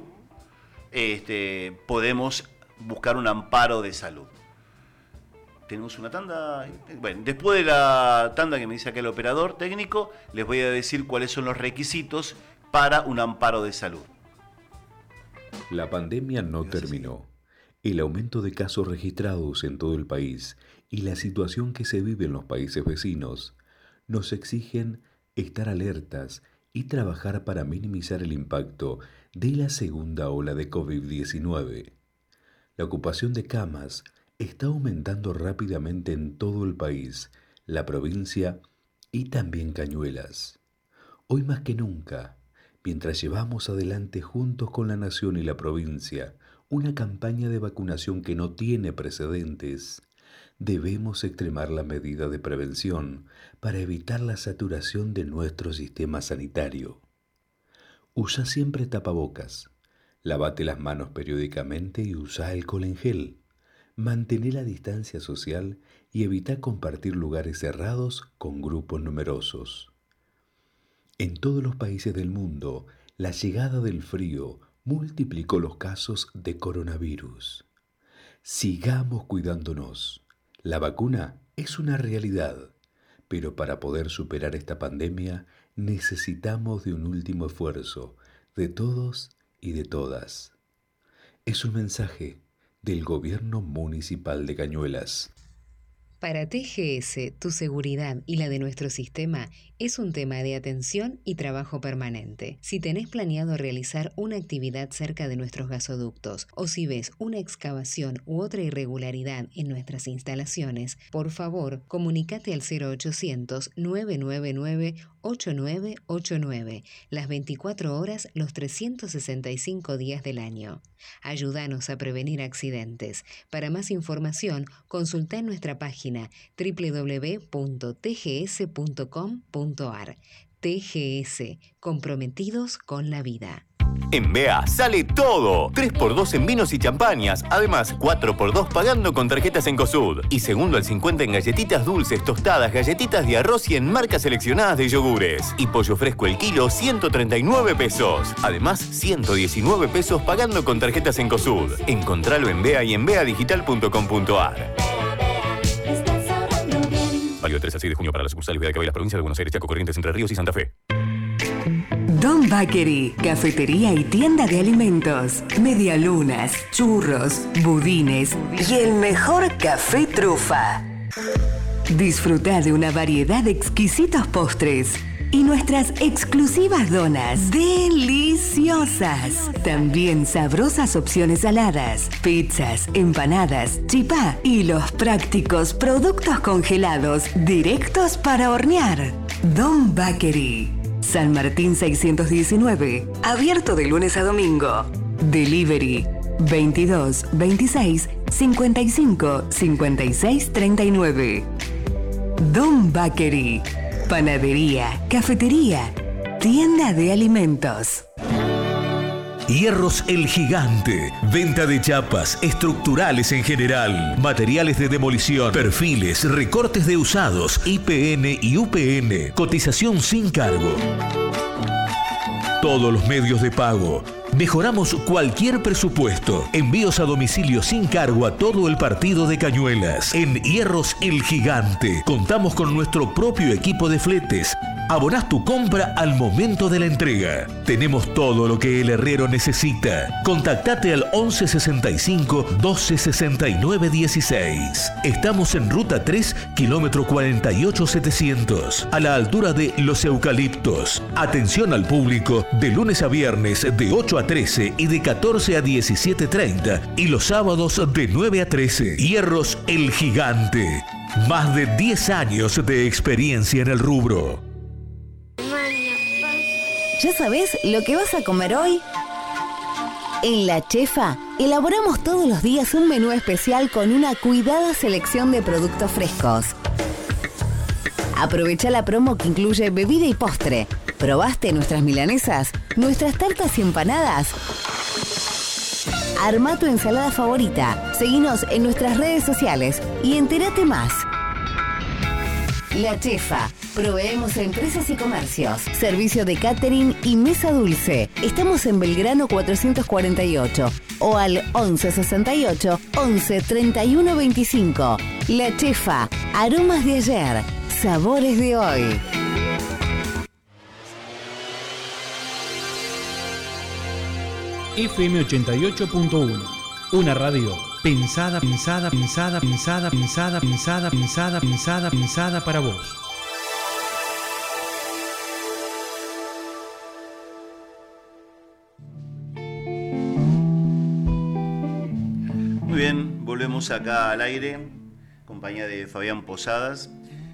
podemos buscar un amparo de salud. Tenemos una tanda. Bueno, después de la tanda que me dice acá el operador técnico, les voy a decir cuáles son los requisitos para un amparo de salud. La pandemia no terminó. El aumento de casos registrados en todo el país y la situación que se vive en los países vecinos nos exigen estar alertas y trabajar para minimizar el impacto de la segunda ola de COVID-19. La ocupación de camas está aumentando rápidamente en todo el país, la provincia y también Cañuelas. Hoy más que nunca, mientras llevamos adelante juntos con la nación y la provincia una campaña de vacunación que no tiene precedentes, debemos extremar la medida de prevención para evitar la saturación de nuestro sistema sanitario. Usa siempre tapabocas, lávate las manos periódicamente y usa alcohol en gel. Mantén la distancia social y evita compartir lugares cerrados con grupos numerosos. En todos los países del mundo, la llegada del frío multiplicó los casos de coronavirus. Sigamos cuidándonos. La vacuna es una realidad, pero para poder superar esta pandemia necesitamos de un último esfuerzo de todos y de todas. Es un mensaje del Gobierno Municipal de Cañuelas. Para TGS, tu seguridad y la de nuestro sistema es un tema de atención y trabajo permanente. Si tenés planeado realizar una actividad cerca de nuestros gasoductos o si ves una excavación u otra irregularidad en nuestras instalaciones, por favor, comunícate al 0800-999-8989, las 24 horas, los 365 días del año. Ayúdanos a prevenir accidentes. Para más información, consulta en nuestra página www.tgs.com.ar. TGS, comprometidos con la vida. En BEA sale todo. 3x2 en vinos y champañas. Además, 4x2 pagando con tarjetas Cencosud. Y segundo al 50 en galletitas dulces, tostadas, galletitas de arroz y en marcas seleccionadas de yogures. Y pollo fresco el kilo, 139 pesos. Además, 119 pesos pagando con tarjetas Cencosud. Encontralo en BEA y en beadigital.com.ar. Válido 3 al 6 de junio para las sucursales BEA de las provincias de Buenos Aires, Chaco, Corrientes, Entre Ríos y Santa Fe. Don Bakery, cafetería y tienda de alimentos, medialunas, churros, budines y el mejor café trufa. Disfruta de una variedad de exquisitos postres y nuestras exclusivas donas deliciosas. También sabrosas opciones saladas, pizzas, empanadas, chipá y los prácticos productos congelados directos para hornear. Don Bakery. San Martín 619, abierto de lunes a domingo. Delivery 22 26 55 56 39. Don Bakery. Panadería, cafetería, tienda de alimentos. Hierros El Gigante. Venta de chapas, estructurales en general, materiales de demolición, perfiles, recortes de usados, IPN y UPN. Cotización sin cargo. Todos los medios de pago. Mejoramos cualquier presupuesto. Envíos a domicilio sin cargo a todo el partido de Cañuelas. En Hierros El Gigante contamos con nuestro propio equipo de fletes. Abonás tu compra al momento de la entrega. Tenemos todo lo que el herrero necesita. Contactate al 11 65 12 69 16. Estamos en Ruta 3, kilómetro 48 700, a la altura de Los Eucaliptos. Atención al público de lunes a viernes de 8 a 13 y de 14 a 17:30 y los sábados de 9 a 13. Hierros El Gigante. Más de 10 años de experiencia en el rubro. ¿Ya sabés lo que vas a comer hoy? En La Chefa, elaboramos todos los días un menú especial con una cuidada selección de productos frescos. Aprovecha la promo que incluye bebida y postre. ¿Probaste nuestras milanesas? ¿Nuestras tartas y empanadas? Arma tu ensalada favorita. Seguinos en nuestras redes sociales y entérate más. La Chefa. Proveemos a empresas y comercios. Servicio de catering y mesa dulce. Estamos en Belgrano 448 o al 11 68 11 31 25. La Chefa. Aromas de ayer. Sabores de hoy. FM 88.1. Una radio pensada para vos. Muy bien, volvemos acá al aire, compañía de Fabián Posadas.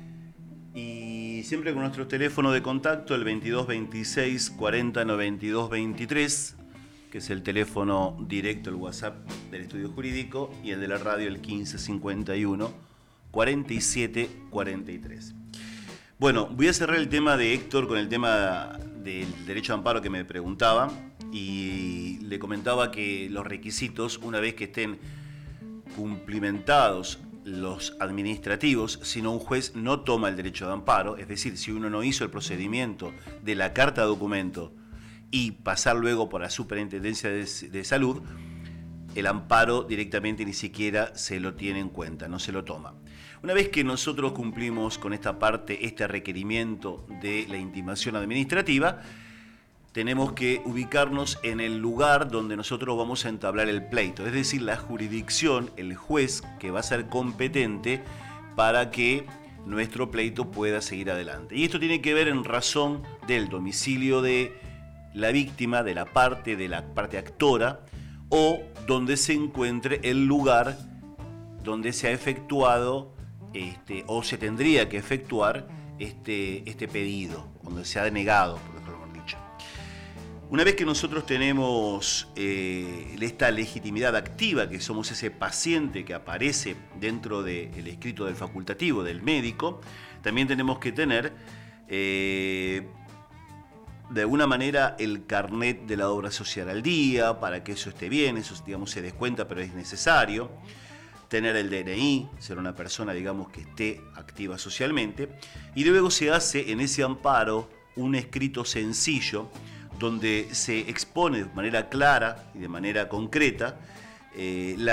Y siempre con nuestro teléfono de contacto, el 22 26 40 92 23, que es el teléfono directo, el WhatsApp del estudio jurídico, y el de la radio, el 15 51 47 43. Bueno, voy a cerrar el tema de Héctor con el tema del derecho de amparo que me preguntaba, y le comentaba que los requisitos, una vez que estén cumplimentados los administrativos, si no, un juez no toma el derecho de amparo. Es decir, si uno no hizo el procedimiento de la carta de documento y pasar luego por la Superintendencia de Salud, el amparo directamente ni siquiera se lo tiene en cuenta, no se lo toma. Una vez que nosotros cumplimos con esta parte, este requerimiento de la intimación administrativa, tenemos que ubicarnos en el lugar donde nosotros vamos a entablar el pleito, es decir, la jurisdicción, el juez que va a ser competente para que nuestro pleito pueda seguir adelante. Y esto tiene que ver en razón del domicilio de la víctima, de la parte actora, o donde se encuentre el lugar donde se ha efectuado o se tendría que efectuar este pedido, donde se ha denegado, por ejemplo. Una vez que nosotros tenemos esta legitimidad activa, que somos ese paciente que aparece dentro del escrito del facultativo del médico, también tenemos que tener de alguna manera el carnet de la obra social al día, para que eso esté bien, eso digamos se descuenta, pero es necesario. Tener el DNI, ser una persona digamos que esté activa socialmente, y luego se hace en ese amparo un escrito sencillo donde se expone de manera clara y de manera concreta la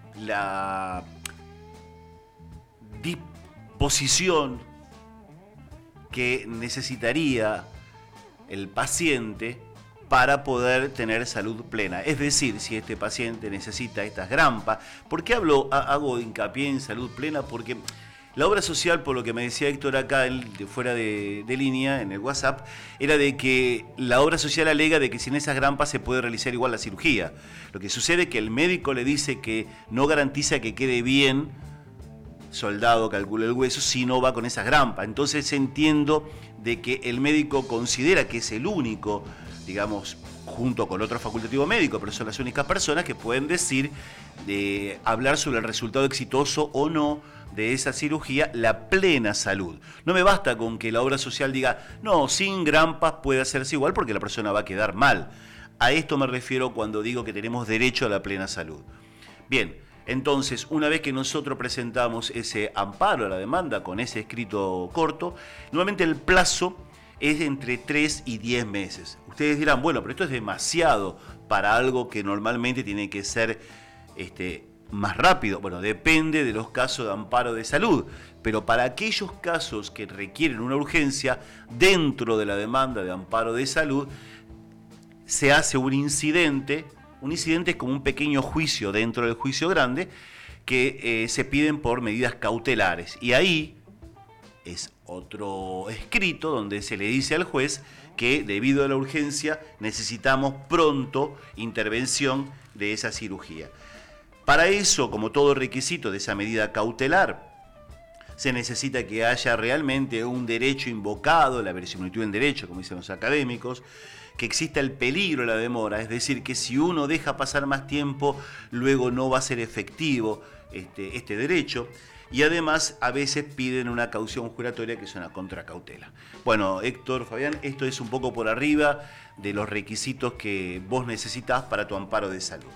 disposición que necesitaría el paciente para poder tener salud plena. Es decir, si este paciente necesita estas grampas. ¿Por qué hago hincapié en salud plena? Porque la obra social, por lo que me decía Héctor acá, fuera de línea, en el WhatsApp, era de que la obra social alega de que sin esas grampas se puede realizar igual la cirugía. Lo que sucede es que el médico le dice que no garantiza que quede bien soldado, calcula el hueso, si no va con esas grampas. Entonces entiendo de que el médico considera que es el único, digamos, junto con otro facultativo médico, pero son las únicas personas que pueden decir, hablar sobre el resultado exitoso o no de esa cirugía, la plena salud. No me basta con que la obra social diga, no, sin grampas puede hacerse igual porque la persona va a quedar mal. A esto me refiero cuando digo que tenemos derecho a la plena salud. Bien, entonces, una vez que nosotros presentamos ese amparo a la demanda con ese escrito corto, normalmente el plazo es entre 3 y 10 meses. Ustedes dirán, bueno, pero esto es demasiado para algo que normalmente tiene que ser más rápido. Bueno, depende de los casos de amparo de salud, pero para aquellos casos que requieren una urgencia dentro de la demanda de amparo de salud, se hace un incidente. Un incidente es como un pequeño juicio dentro del juicio grande que se piden por medidas cautelares. Y ahí es otro escrito donde se le dice al juez que debido a la urgencia necesitamos pronto intervención de esa cirugía. Para eso, como todo requisito de esa medida cautelar, se necesita que haya realmente un derecho invocado, la verisimilitud en derecho, como dicen los académicos, que exista el peligro de la demora, es decir, que si uno deja pasar más tiempo, luego no va a ser efectivo este derecho. Y además, a veces piden una caución juratoria, que es una contracautela. Bueno, Héctor, Fabián, esto es un poco por arriba de los requisitos que vos necesitás para tu amparo de salud.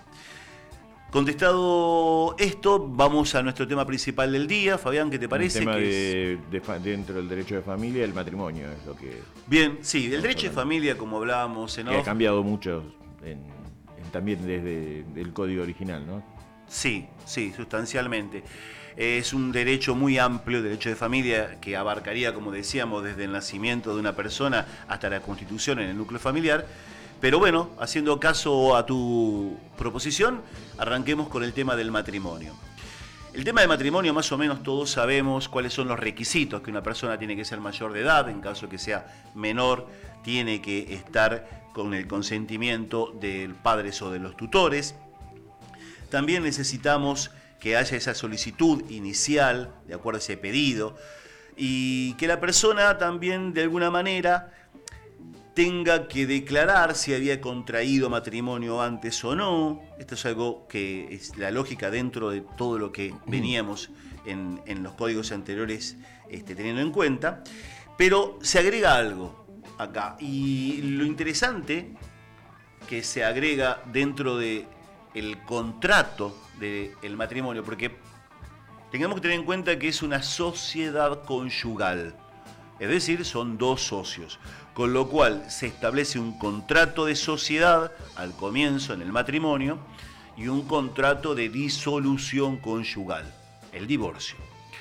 Contestado esto, vamos a nuestro tema principal del día. Fabián, ¿qué te parece? El tema dentro del derecho de familia, el matrimonio es lo que... Bien, sí, el derecho de familia, como hablábamos en off, que ha cambiado mucho también desde el código original, ¿no? Sí, sustancialmente. Es un derecho muy amplio, el derecho de familia, que abarcaría, como decíamos, desde el nacimiento de una persona hasta la constitución en el núcleo familiar. Pero bueno, haciendo caso a tu proposición, arranquemos con el tema del matrimonio. El tema del matrimonio, más o menos todos sabemos cuáles son los requisitos, que una persona tiene que ser mayor de edad, en caso que sea menor, tiene que estar con el consentimiento del padre o de los tutores. También necesitamos que haya esa solicitud inicial, de acuerdo a ese pedido, y que la persona también, de alguna manera, tenga que declarar si había contraído matrimonio antes o no. Esto es algo que es la lógica dentro de todo lo que veníamos en los códigos anteriores teniendo en cuenta. Pero se agrega algo acá. Y lo interesante que se agrega dentro del contrato del matrimonio, porque tengamos que tener en cuenta que es una sociedad conyugal. Es decir, son dos socios, con lo cual se establece un contrato de sociedad al comienzo en el matrimonio y un contrato de disolución conyugal, el divorcio.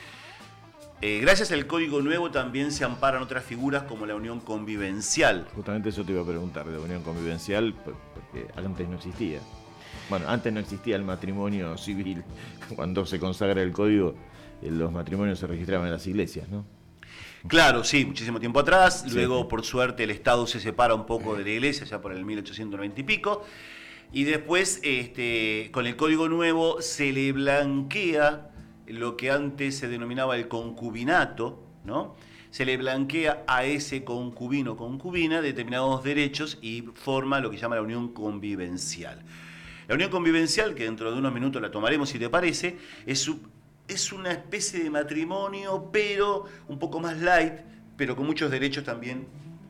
Gracias al Código Nuevo también se amparan otras figuras como la unión convivencial. Justamente eso te iba a preguntar, de unión convivencial, porque antes no existía. Bueno, antes no existía el matrimonio civil. Cuando se consagra el Código, los matrimonios se registraban en las iglesias, ¿no? Claro, sí, muchísimo tiempo atrás. Luego, por suerte, el Estado se separa un poco de la Iglesia, ya por el 1890 y pico. Y después, con el Código Nuevo, se le blanquea lo que antes se denominaba el concubinato, ¿no? Se le blanquea a ese concubino o concubina determinados derechos y forma lo que se llama la unión convivencial. La unión convivencial, que dentro de unos minutos la tomaremos, si te parece, es una especie de matrimonio, pero un poco más light, pero con muchos derechos también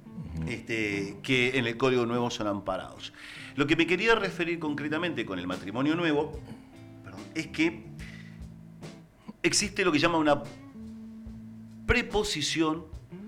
que en el Código Nuevo son amparados. Lo que me quería referir concretamente con el matrimonio nuevo, es que existe lo que llama una preposición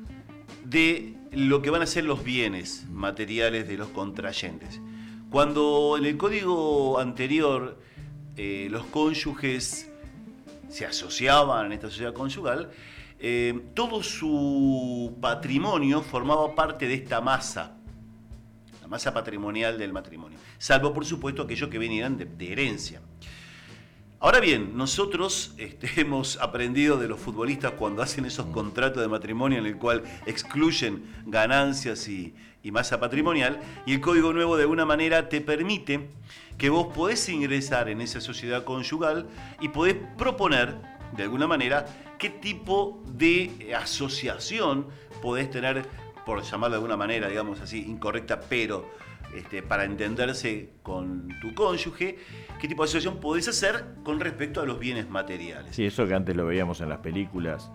de lo que van a ser los bienes materiales de los contrayentes. Cuando en el código anterior los cónyuges se asociaban en esta sociedad conyugal, todo su patrimonio formaba parte de esta masa, la masa patrimonial del matrimonio, salvo por supuesto aquellos que venían de herencia. Ahora bien, nosotros hemos aprendido de los futbolistas cuando hacen esos contratos de matrimonio en el cual excluyen ganancias y masa patrimonial, y el Código Nuevo de alguna manera te permite que vos podés ingresar en esa sociedad conyugal y podés proponer, de alguna manera, qué tipo de asociación podés tener por llamarlo de alguna manera, digamos así, incorrecta, pero para entenderse con tu cónyuge, qué tipo de asociación podés hacer con respecto a los bienes materiales. Sí, eso que antes lo veíamos en las películas,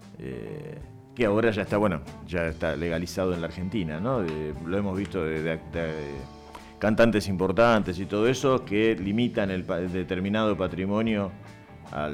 que ahora ya está legalizado en la Argentina, ¿no? Lo hemos visto de cantantes importantes y todo eso que limitan el determinado patrimonio a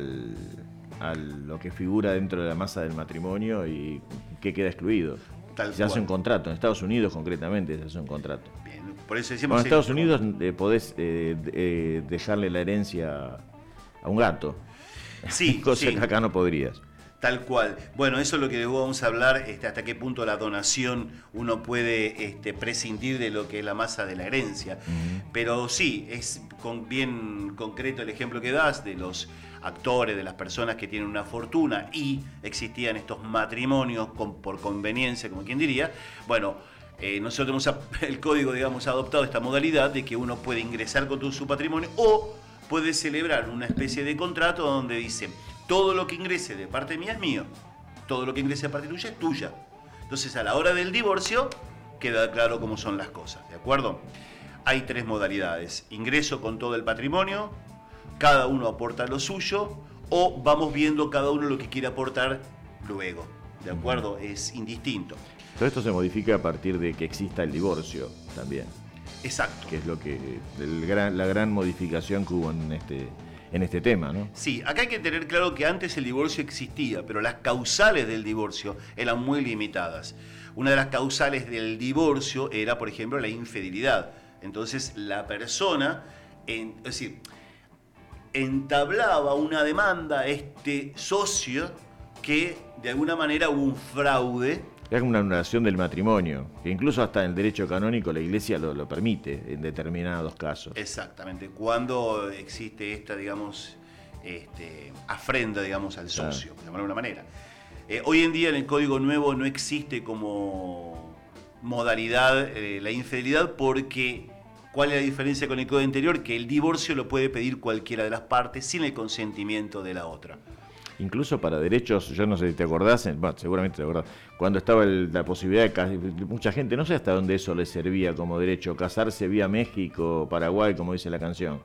lo que figura dentro de la masa del matrimonio y que queda excluido. Se hace un contrato, en Estados Unidos concretamente se hace un contrato. Bien, por eso decimos en Estados Unidos podés dejarle la herencia a un gato, sí, cosa que acá no podrías. Tal cual. Bueno, eso es lo que vamos a hablar, hasta qué punto la donación uno puede prescindir de lo que es la masa de la herencia. Pero sí, es bien concreto el ejemplo que das de los actores, de las personas que tienen una fortuna y existían estos matrimonios por conveniencia, como quien diría. Bueno, nosotros tenemos el código, digamos, adoptado esta modalidad de que uno puede ingresar con todo su patrimonio o puede celebrar una especie de contrato donde dice: todo lo que ingrese de parte mía es mío, todo lo que ingrese de parte tuya es tuya. Entonces, a la hora del divorcio, queda claro cómo son las cosas, ¿de acuerdo? Hay 3 modalidades: ingreso con todo el patrimonio, cada uno aporta lo suyo, o vamos viendo cada uno lo que quiere aportar luego, ¿de acuerdo? Es indistinto. Todo esto se modifica a partir de que exista el divorcio también. Exacto. Que es lo que la gran modificación que hubo en este tema, ¿no? Sí, acá hay que tener claro que antes el divorcio existía, pero las causales del divorcio eran muy limitadas. Una de las causales del divorcio era, por ejemplo, la infidelidad. Entonces, la persona, es decir, entablaba una demanda a este socio que de alguna manera hubo un fraude. Es como una anulación del matrimonio, que incluso hasta en el derecho canónico la Iglesia lo permite en determinados casos. Exactamente, cuando existe esta, digamos, afrenta, digamos, al socio, de alguna manera. Hoy en día en el Código Nuevo no existe como modalidad la infidelidad, porque ¿cuál es la diferencia con el Código anterior? Que el divorcio lo puede pedir cualquiera de las partes sin el consentimiento de la otra. Incluso para derechos, yo no sé si te acordás, seguramente te acordás, cuando estaba la posibilidad de mucha gente, no sé hasta dónde eso le servía como derecho, casarse vía México, Paraguay, como dice la canción.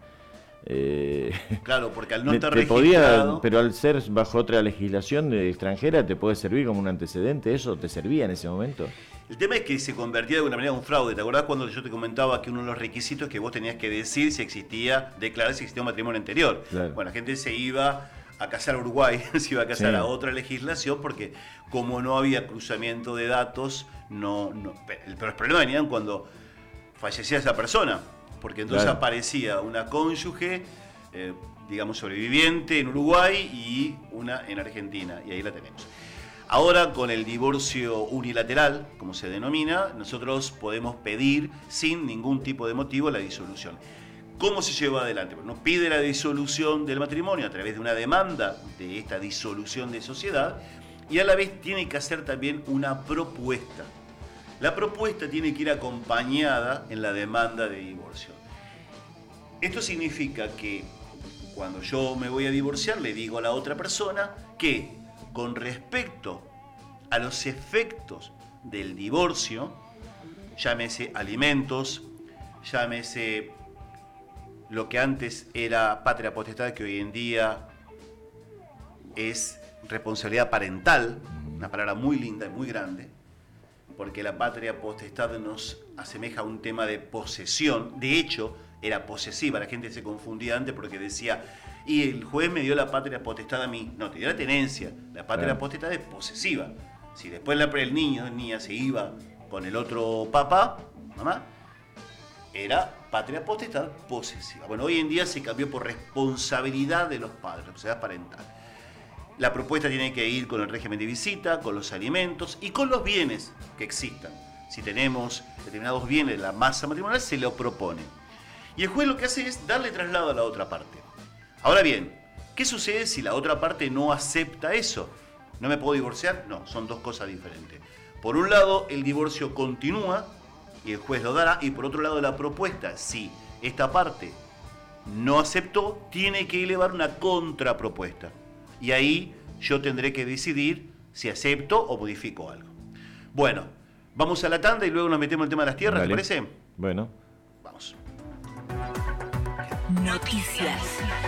Claro, porque al no estar registrado... pero al ser bajo otra legislación extranjera, ¿te puede servir como un antecedente? ¿Eso te servía en ese momento? El tema es que se convertía de alguna manera en un fraude. ¿Te acordás cuando yo te comentaba que uno de los requisitos es que vos tenías que decir si existía, declarar si existía un matrimonio anterior? Claro. Bueno, la gente se iba a casar a Uruguay, se iba a casar a otra legislación, porque como no había cruzamiento de datos, pero el problema venía cuando fallecía esa persona, porque entonces aparecía una cónyuge, digamos, sobreviviente en Uruguay y una en Argentina, y ahí la tenemos. Ahora, con el divorcio unilateral, como se denomina, nosotros podemos pedir sin ningún tipo de motivo la disolución. ¿Cómo se lleva adelante? Bueno, nos pide la disolución del matrimonio a través de una demanda de esta disolución de sociedad, y a la vez tiene que hacer también una propuesta. La propuesta tiene que ir acompañada en la demanda de divorcio. Esto significa que cuando yo me voy a divorciar, le digo a la otra persona que con respecto a los efectos del divorcio, llámese alimentos, llámese lo que antes era patria potestad, que hoy en día es responsabilidad parental, una palabra muy linda y muy grande, porque la patria potestad nos asemeja a un tema de posesión. De hecho, era posesiva, la gente se confundía antes porque decía, y el juez me dio la patria potestad a mí. No, te dio la tenencia, la patria potestad es posesiva. Si después el niña se iba con el otro papá, mamá, era patria potestad posesiva. Bueno, hoy en día se cambió por responsabilidad de los padres, responsabilidad parental. La propuesta tiene que ir con el régimen de visita, con los alimentos y con los bienes que existan. Si tenemos determinados bienes de la masa matrimonial, se lo propone. Y el juez lo que hace es darle traslado a la otra parte. Ahora bien, ¿qué sucede si la otra parte no acepta eso? ¿No me puedo divorciar? No, son dos cosas diferentes. Por un lado, el divorcio continúa y el juez lo dará, y por otro lado, la propuesta, si esta parte no aceptó, tiene que elevar una contrapropuesta. Y ahí yo tendré que decidir si acepto o modifico algo. Bueno, Vamos a la tanda y luego nos metemos en el tema de las tierras, Dale. ¿te parece? Bueno. Vamos. Noticias.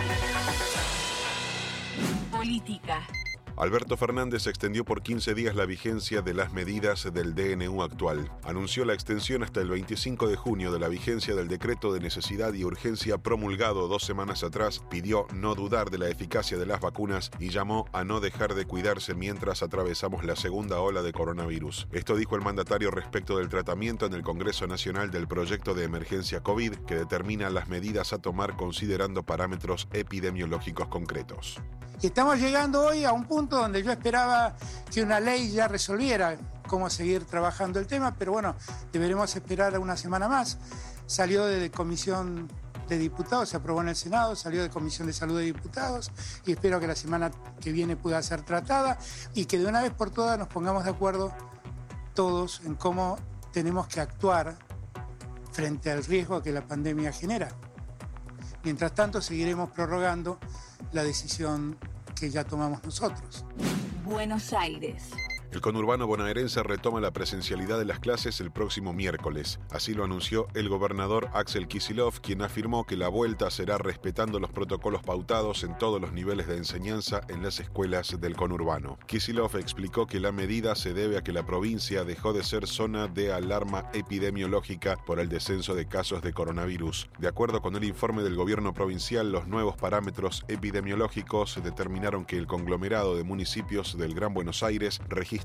Política. Alberto Fernández extendió por 15 días la vigencia de las medidas del DNU actual. Anunció la extensión hasta el 25 de junio de la vigencia del decreto de necesidad y urgencia promulgado 2 semanas atrás, pidió no dudar de la eficacia de las vacunas y llamó a no dejar de cuidarse mientras atravesamos la segunda ola de coronavirus. Esto dijo el mandatario respecto del tratamiento en el Congreso Nacional del proyecto de emergencia COVID, que determina las medidas a tomar considerando parámetros epidemiológicos concretos. Y estamos llegando hoy a un punto donde yo esperaba que una ley ya resolviera cómo seguir trabajando el tema, pero bueno, deberemos esperar una semana más. Salió de Comisión de Diputados, se aprobó en el Senado, salió de Comisión de Salud de Diputados y espero que la semana que viene pueda ser tratada y que de una vez por todas nos pongamos de acuerdo todos en cómo tenemos que actuar frente al riesgo que la pandemia genera. Mientras tanto, seguiremos prorrogando la decisión que ya tomamos nosotros. Buenos Aires. El conurbano bonaerense retoma la presencialidad de las clases el próximo miércoles. Así lo anunció el gobernador Axel Kicillof, quien afirmó que la vuelta será respetando los protocolos pautados en todos los niveles de enseñanza en las escuelas del conurbano. Kicillof explicó que la medida se debe a que la provincia dejó de ser zona de alarma epidemiológica por el descenso de casos de coronavirus. De acuerdo con el informe del gobierno provincial, los nuevos parámetros epidemiológicos determinaron que el conglomerado de municipios del Gran Buenos Aires registra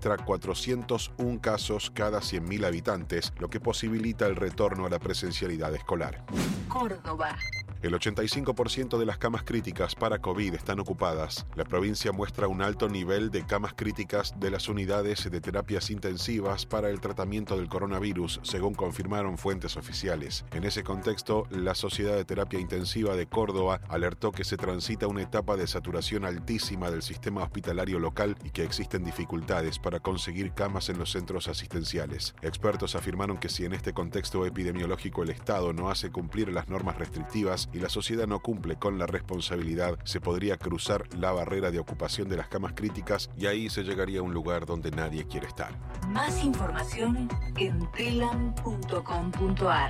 401 casos cada 100.000 habitantes, lo que posibilita el retorno a la presencialidad escolar. Córdoba. El 85% de las camas críticas para COVID están ocupadas. La provincia muestra un alto nivel de camas críticas de las unidades de terapias intensivas para el tratamiento del coronavirus, según confirmaron fuentes oficiales. En ese contexto, la Sociedad de Terapia Intensiva de Córdoba alertó que se transita una etapa de saturación altísima del sistema hospitalario local y que existen dificultades para conseguir camas en los centros asistenciales. Expertos afirmaron que si en este contexto epidemiológico el Estado no hace cumplir las normas restrictivas y la sociedad no cumple con la responsabilidad, se podría cruzar la barrera de ocupación de las camas críticas y ahí se llegaría a un lugar donde nadie quiere estar. Más información en telam.com.ar.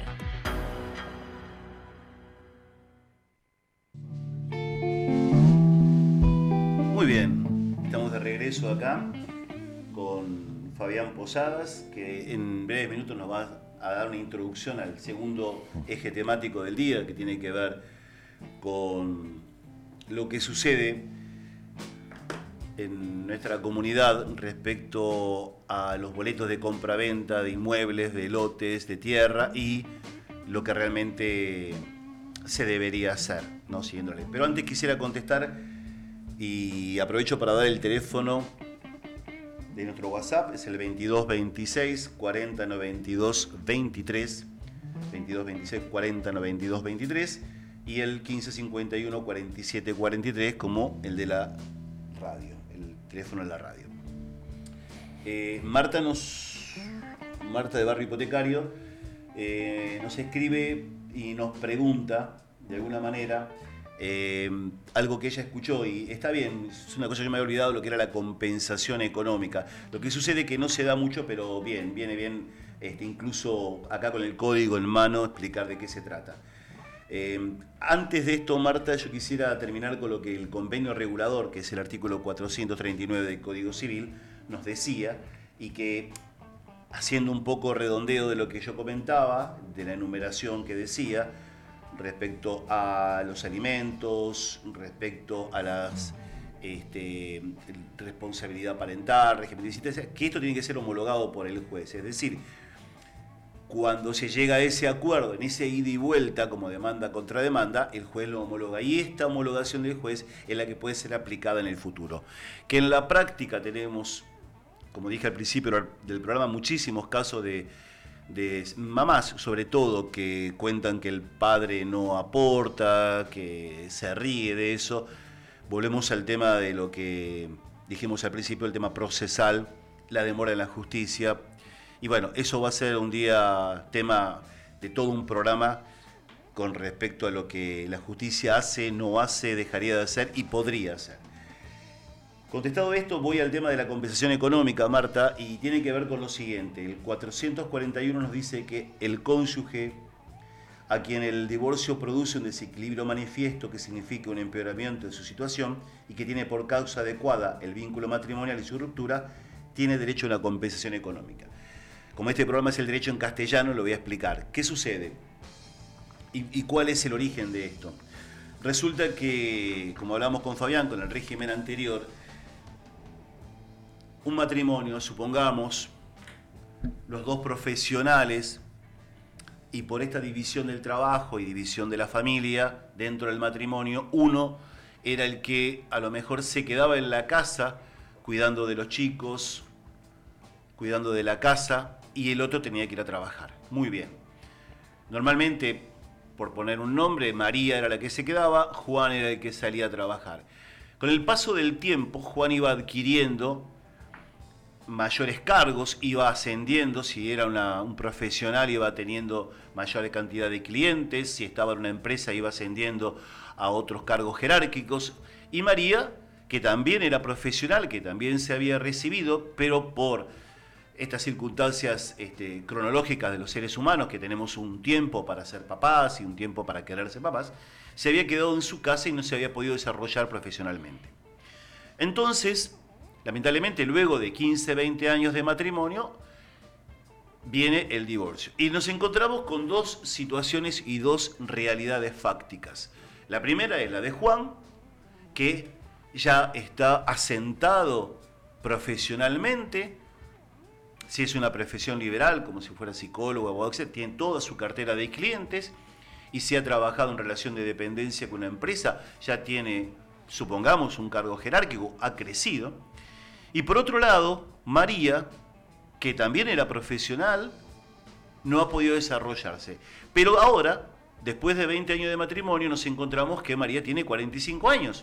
Muy bien, estamos de regreso acá con Fabián Posadas, que en breves minutos nos va a dar una introducción al segundo eje temático del día, que tiene que ver con lo que sucede en nuestra comunidad respecto a los boletos de compra-venta de inmuebles, de lotes, de tierra y lo que realmente se debería hacer, ¿no? Siguiendo la ley. Pero antes quisiera contestar y aprovecho para dar el teléfono de nuestro WhatsApp, es el 2226 40 92 23, 2226 40 92 23 y el 1551 47 43 como el de la radio, el teléfono de la radio. Marta de Barrio Hipotecario nos escribe y nos pregunta de alguna manera algo que ella escuchó y está bien, es una cosa que yo me había olvidado, lo que era la compensación económica. Lo que sucede es que no se da mucho, pero bien, viene bien, incluso acá con el código en mano, explicar de qué se trata. Antes de esto, Marta, yo quisiera terminar con lo que el convenio regulador, que es el artículo 439 del Código Civil, nos decía, y que, haciendo un poco redondeo de lo que yo comentaba, de la enumeración que decía, respecto a los alimentos, respecto a las responsabilidad parental, régimen de visita, que esto tiene que ser homologado por el juez. Es decir, cuando se llega a ese acuerdo, en ese ida y vuelta como demanda contra demanda, el juez lo homologa. Y esta homologación del juez es la que puede ser aplicada en el futuro. Que en la práctica tenemos, como dije al principio del programa, muchísimos casos de mamás, sobre todo, que cuentan que el padre no aporta, que se ríe de eso. Volvemos al tema de lo que dijimos al principio, el tema procesal, la demora en la justicia. Y bueno, eso va a ser un día tema de todo un programa con respecto a lo que la justicia hace, no hace, dejaría de hacer y podría hacer. Contestado esto, voy al tema de la compensación económica, Marta, y tiene que ver con lo siguiente. El 441 nos dice que el cónyuge a quien el divorcio produce un desequilibrio manifiesto que significa un empeoramiento de su situación y que tiene por causa adecuada el vínculo matrimonial y su ruptura, tiene derecho a una compensación económica. Como este programa es el derecho en castellano, lo voy a explicar. ¿Qué sucede? ¿Y cuál es el origen de esto? Resulta que, como hablamos con Fabián, con el régimen anterior, un matrimonio, supongamos, los dos profesionales, y por esta división del trabajo y división de la familia dentro del matrimonio, uno era el que a lo mejor se quedaba en la casa cuidando de los chicos, cuidando de la casa, y el otro tenía que ir a trabajar. Muy bien. Normalmente, por poner un nombre, María era la que se quedaba, Juan era el que salía a trabajar. Con el paso del tiempo, Juan iba adquiriendo mayores cargos, iba ascendiendo, si era un profesional iba teniendo mayor cantidad de clientes, si estaba en una empresa iba ascendiendo a otros cargos jerárquicos, y María, que también era profesional, que también se había recibido, pero por estas circunstancias cronológicas de los seres humanos, que tenemos un tiempo para ser papás y un tiempo para querer ser papás, se había quedado en su casa y no se había podido desarrollar profesionalmente. Entonces, lamentablemente, luego de 15, 20 años de matrimonio, viene el divorcio. Y nos encontramos con dos situaciones y dos realidades fácticas. La primera es la de Juan, que ya está asentado profesionalmente. Si es una profesión liberal, como si fuera psicólogo o abogado, tiene toda su cartera de clientes, y si ha trabajado en relación de dependencia con una empresa, ya tiene, supongamos, un cargo jerárquico, ha crecido. Y por otro lado, María, que también era profesional, no ha podido desarrollarse. Pero ahora, después de 20 años de matrimonio, nos encontramos que María tiene 45 años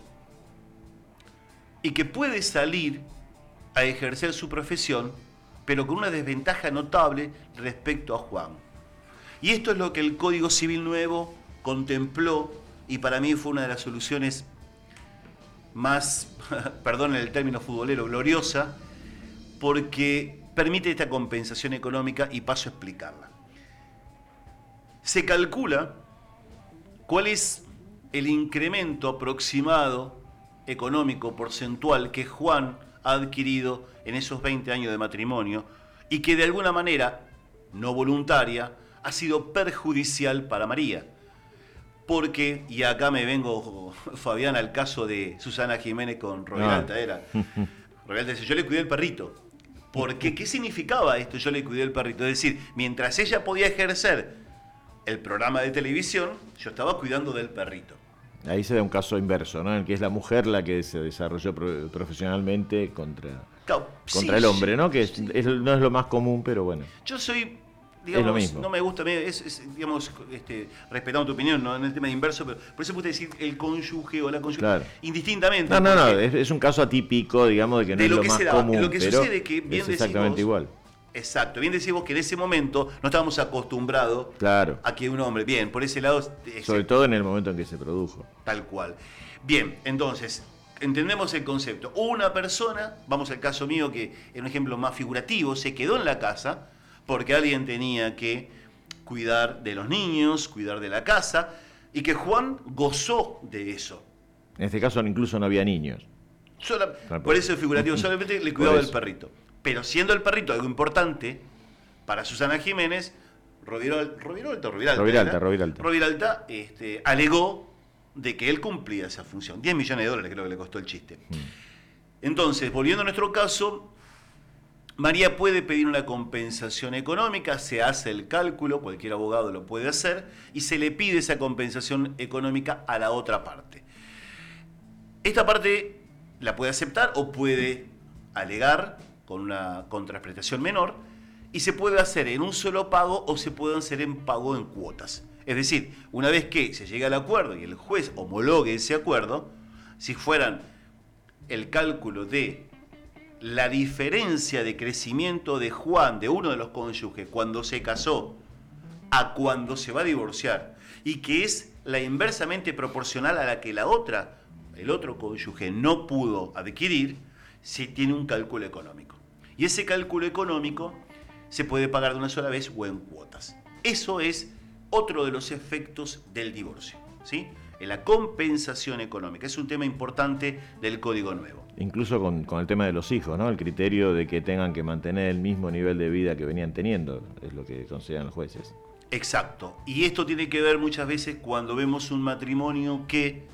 y que puede salir a ejercer su profesión, pero con una desventaja notable respecto a Juan. Y esto es lo que el Código Civil Nuevo contempló, y para mí fue una de las soluciones más, perdón el término futbolero, gloriosa, porque permite esta compensación económica, y paso a explicarla. Se calcula cuál es el incremento aproximado económico porcentual que Juan ha adquirido en esos 20 años de matrimonio y que de alguna manera, no voluntaria, ha sido perjudicial para María. Porque, y acá me vengo, Fabián, al caso de Susana Jiménez con Roviralta, Roviralta dice, yo le cuidé el perrito. Porque, ¿qué significaba esto? Yo le cuidé el perrito. Es decir, mientras ella podía ejercer el programa de televisión, yo estaba cuidando del perrito. Ahí se da un caso inverso, ¿no? En el que es la mujer la que se desarrolló profesionalmente contra el hombre, ¿no? Que no es lo más común, pero bueno. Yo soy, digamos, no me gusta, digamos, respetando tu opinión, ¿no? En el tema de inverso, pero por eso me gusta decir el cónyuge o la cónyuge, claro, indistintamente. No, es un caso atípico, digamos, de que no es lo más común, lo que sucede que bien es exactamente igual. Exacto, bien decís vos que en ese momento no estábamos acostumbrados a que un hombre, bien, por ese lado... Sobre todo en el momento en que se produjo. Tal cual. Bien, entonces, entendemos el concepto. Una persona, vamos al caso mío que es un ejemplo más figurativo, se quedó en la casa porque alguien tenía que cuidar de los niños, cuidar de la casa, y que Juan gozó de eso. En este caso incluso no había niños. Por eso es figurativo, solamente le cuidaba del perrito. Pero siendo el perrito algo importante para Susana Jiménez, Roviralta alegó de que él cumplía esa función. 10 millones de dólares creo que le costó el chiste. Entonces, volviendo a nuestro caso, María puede pedir una compensación económica, se hace el cálculo, cualquier abogado lo puede hacer, y se le pide esa compensación económica a la otra parte. Esta parte la puede aceptar o puede alegar con una contraprestación menor, y se puede hacer en un solo pago o se puede hacer en pago en cuotas. Es decir, una vez que se llega al acuerdo y el juez homologue ese acuerdo, si fueran el cálculo de la diferencia de crecimiento de Juan, de uno de los cónyuges, cuando se casó a cuando se va a divorciar, y que es la inversamente proporcional a la que el otro cónyuge no pudo adquirir, se tiene un cálculo económico. Y ese cálculo económico se puede pagar de una sola vez o en cuotas. Eso es otro de los efectos del divorcio, ¿sí? En la compensación económica. Es un tema importante del Código Nuevo. Incluso con el tema de los hijos, ¿no? El criterio de que tengan que mantener el mismo nivel de vida que venían teniendo, es lo que consideran los jueces. Exacto. Y esto tiene que ver muchas veces cuando vemos un matrimonio que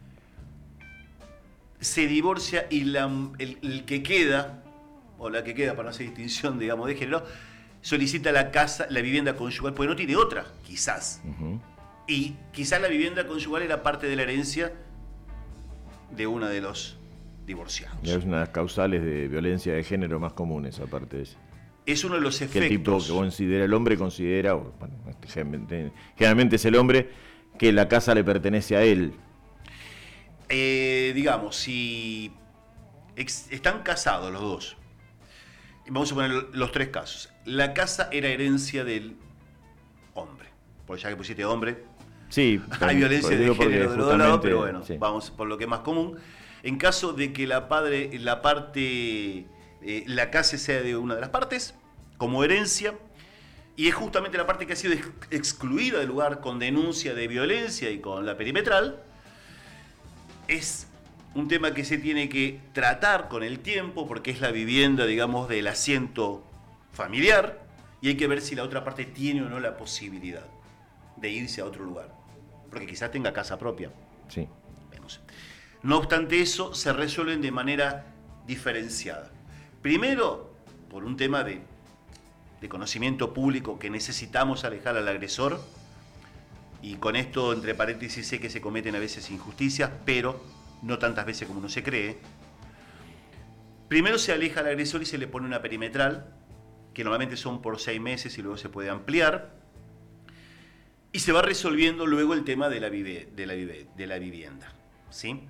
se divorcia y el que queda, o la que queda para no hacer distinción, digamos, de género, solicita la vivienda conyugal, porque no tiene otra, quizás. Y quizás la vivienda conyugal era parte de la herencia de uno de los divorciados. Y es una de las causales de violencia de género más comunes, aparte de eso. Es uno de los efectos. Que el tipo que considera, el hombre considera, bueno, generalmente es el hombre, que la casa le pertenece a él. Digamos, si están casados los dos, vamos a poner los tres casos. La casa era herencia del hombre. Porque ya que pusiste hombre, sí, hay violencia de género de los dos lados, pero bueno, sí. Vamos por lo que es más común. En caso de que la casa sea de una de las partes, como herencia, y es justamente la parte que ha sido excluida del lugar con denuncia de violencia y con la perimetral, es un tema que se tiene que tratar con el tiempo, porque es la vivienda, digamos, del asiento familiar, y hay que ver si la otra parte tiene o no la posibilidad de irse a otro lugar, porque quizás tenga casa propia. Sí. Vemos. No obstante eso, se resuelven de manera diferenciada. Primero, por un tema de conocimiento público, que necesitamos alejar al agresor, y con esto, entre paréntesis, sé que se cometen a veces injusticias, pero no tantas veces como uno se cree. Primero se aleja al agresor y se le pone una perimetral, que normalmente son por 6 meses y luego se puede ampliar, y se va resolviendo luego el tema de la vivienda, ¿sí?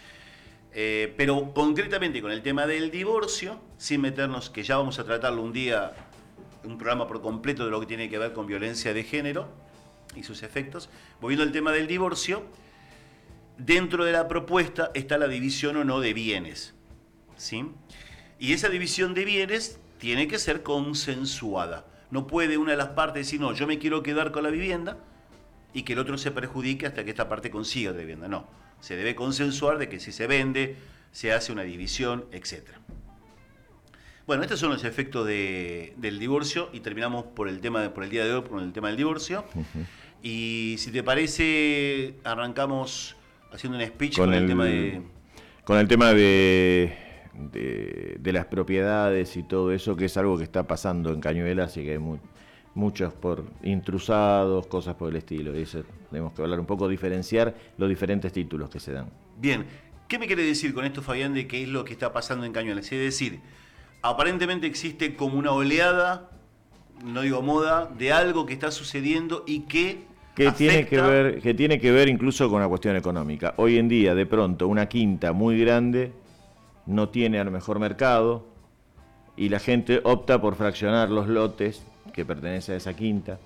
Pero concretamente con el tema del divorcio, sin meternos, que ya vamos a tratarlo un día, un programa por completo de lo que tiene que ver con violencia de género y sus efectos, volviendo al tema del divorcio, dentro de la propuesta está la división o no de bienes, ¿sí? Y esa división de bienes tiene que ser consensuada. No puede una de las partes decir, no, yo me quiero quedar con la vivienda y que el otro se perjudique hasta que esta parte consiga la vivienda. No, se debe consensuar de que si se vende, se hace una división, etc. Bueno, estos son los efectos del divorcio y terminamos por el día de hoy con el tema del divorcio. Y si te parece, arrancamos haciendo un speech con el tema de... Con el tema de las propiedades y todo eso, que es algo que está pasando en Cañuelas y que hay muchos por intrusados, cosas por el estilo. Y eso tenemos que hablar un poco, diferenciar los diferentes títulos que se dan. Bien, ¿qué me quiere decir con esto, Fabián, de qué es lo que está pasando en Cañuelas? Es decir, aparentemente existe como una oleada, no digo moda, de algo que está sucediendo y que tiene que ver incluso con la cuestión económica. Hoy en día, de pronto, una quinta muy grande no tiene a lo mejor mercado y la gente opta por fraccionar los lotes que pertenecen a esa quinta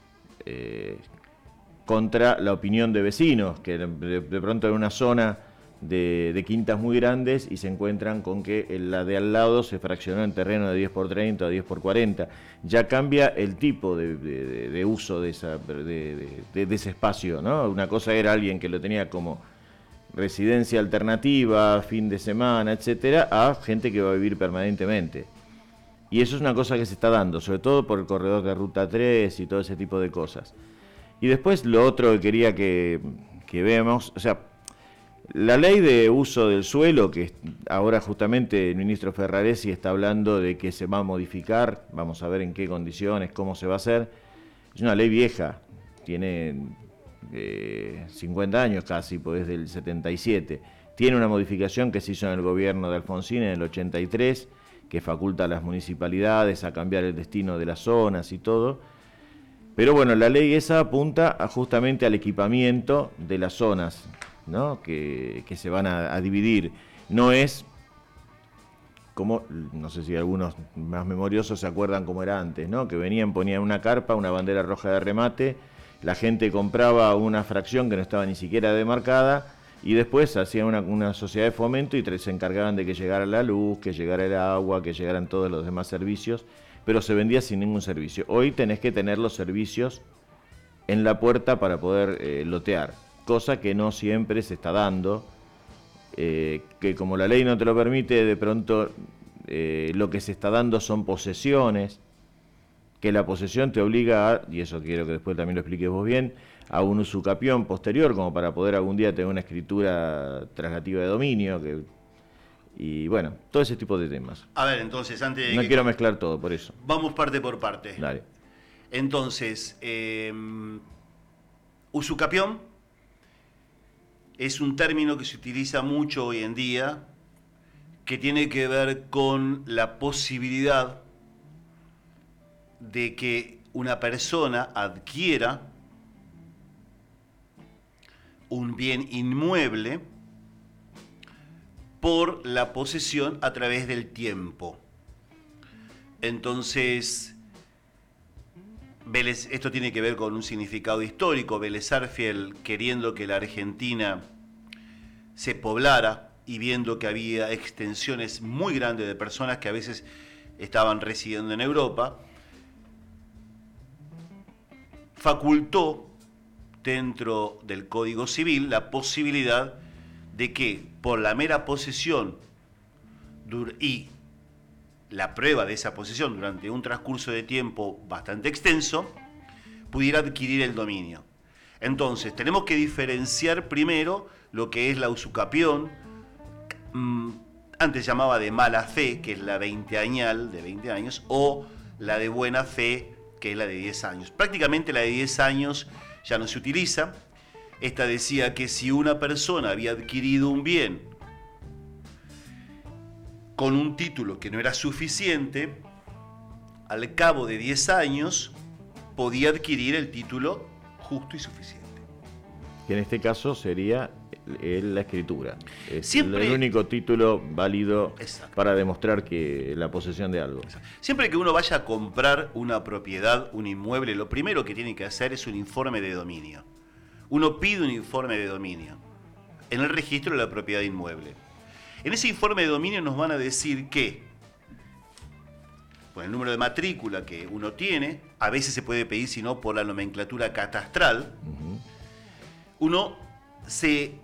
contra la opinión de vecinos, que de pronto en una zona de quintas muy grandes y se encuentran con que la de al lado se fraccionó en terreno de 10x30 o 10x40. Ya cambia el tipo de uso de ese espacio, ¿no? Una cosa era alguien que lo tenía como residencia alternativa, fin de semana, etcétera, a gente que va a vivir permanentemente. Y eso es una cosa que se está dando, sobre todo por el corredor de Ruta 3 y todo ese tipo de cosas. Y después lo otro que quería que veamos, o sea, la ley de uso del suelo, que ahora justamente el ministro Ferraresi está hablando de que se va a modificar, vamos a ver en qué condiciones, cómo se va a hacer, es una ley vieja, tiene 50 años casi, pues desde el 77. Tiene una modificación que se hizo en el gobierno de Alfonsín en el 83, que faculta a las municipalidades a cambiar el destino de las zonas y todo. Pero bueno, la ley esa apunta justamente al equipamiento de las zonas, ¿no? que se van a dividir. No es como, no sé si algunos más memoriosos se acuerdan cómo era antes, ¿no? Que ponían una carpa, una bandera roja de remate, la gente compraba una fracción que no estaba ni siquiera demarcada, y después hacían una sociedad de fomento y se encargaban de que llegara la luz, que llegara el agua, que llegaran todos los demás servicios, pero se vendía sin ningún servicio. Hoy tenés que tener los servicios en la puerta para poder lotear, cosa que no siempre se está dando, que como la ley no te lo permite, de pronto lo que se está dando son posesiones, que la posesión te obliga a, y eso quiero que después también lo expliques vos bien, a un usucapión posterior, como para poder algún día tener una escritura traslativa de dominio, y bueno, todo ese tipo de temas. A ver, entonces, antes de No quiero mezclar todo, por eso. Vamos parte por parte. Dale. Entonces, usucapión es un término que se utiliza mucho hoy en día, que tiene que ver con la posibilidad de que una persona adquiera un bien inmueble por la posesión a través del tiempo. Entonces, esto tiene que ver con un significado histórico. Vélez Sarsfield, queriendo que la Argentina se poblara y viendo que había extensiones muy grandes de personas que a veces estaban residiendo en Europa, facultó dentro del Código Civil la posibilidad de que por la mera posesión y la prueba de esa posesión durante un transcurso de tiempo bastante extenso, pudiera adquirir el dominio. Entonces, tenemos que diferenciar primero lo que es la usucapión, antes llamaba de mala fe, que es la veinteañal, de 20 años, o la de buena fe, que es la de 10 años. Prácticamente la de 10 años ya no se utiliza. Esta decía que si una persona había adquirido un bien con un título que no era suficiente, al cabo de 10 años podía adquirir el título justo y suficiente. Que en este caso sería la escritura. Es Siempre, el único título válido. Exacto. Para demostrar que la posesión de algo. Siempre que uno vaya a comprar una propiedad, un inmueble, lo primero que tiene que hacer es un informe de dominio. Uno pide un informe de dominio en el registro de la propiedad inmueble. En ese informe de dominio nos van a decir que, con el número de matrícula que uno tiene, a veces se puede pedir, si no, por la nomenclatura catastral, uno se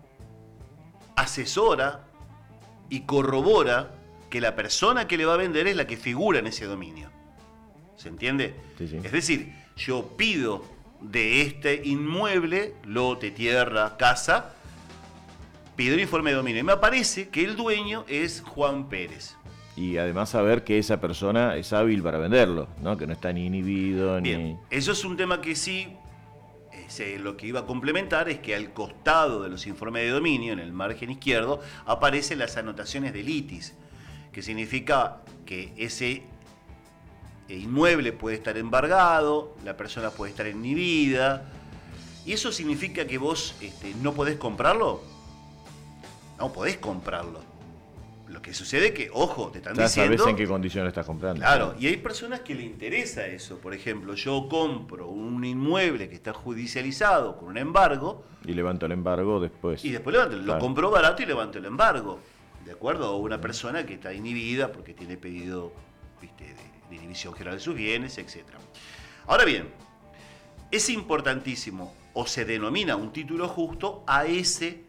asesora y corrobora que la persona que le va a vender es la que figura en ese dominio. ¿Se entiende? Sí, sí. Es decir, yo pido de este inmueble, lote, tierra, casa, pido el informe de dominio y me aparece que el dueño es Juan Pérez. Y además saber que esa persona es hábil para venderlo, ¿no? Que no está ni inhibido. Bien, eso es un tema que sí, lo que iba a complementar es que al costado de los informes de dominio, en el margen izquierdo, aparecen las anotaciones de litis, que significa que ese inmueble puede estar embargado, la persona puede estar inhibida, y eso significa que vos no podés comprarlo. No podés comprarlo. Lo que sucede es que, ojo, te están diciendo... sabés en qué condiciones estás comprando. Claro, y hay personas que le interesa eso. Por ejemplo, yo compro un inmueble que está judicializado con un embargo... Y levanto el embargo después. Y después lo compro barato y levanto el embargo. ¿De acuerdo? O una persona que está inhibida porque tiene pedido de inhibición general de sus bienes, etc. Ahora bien, es importantísimo, o se denomina un título justo a ese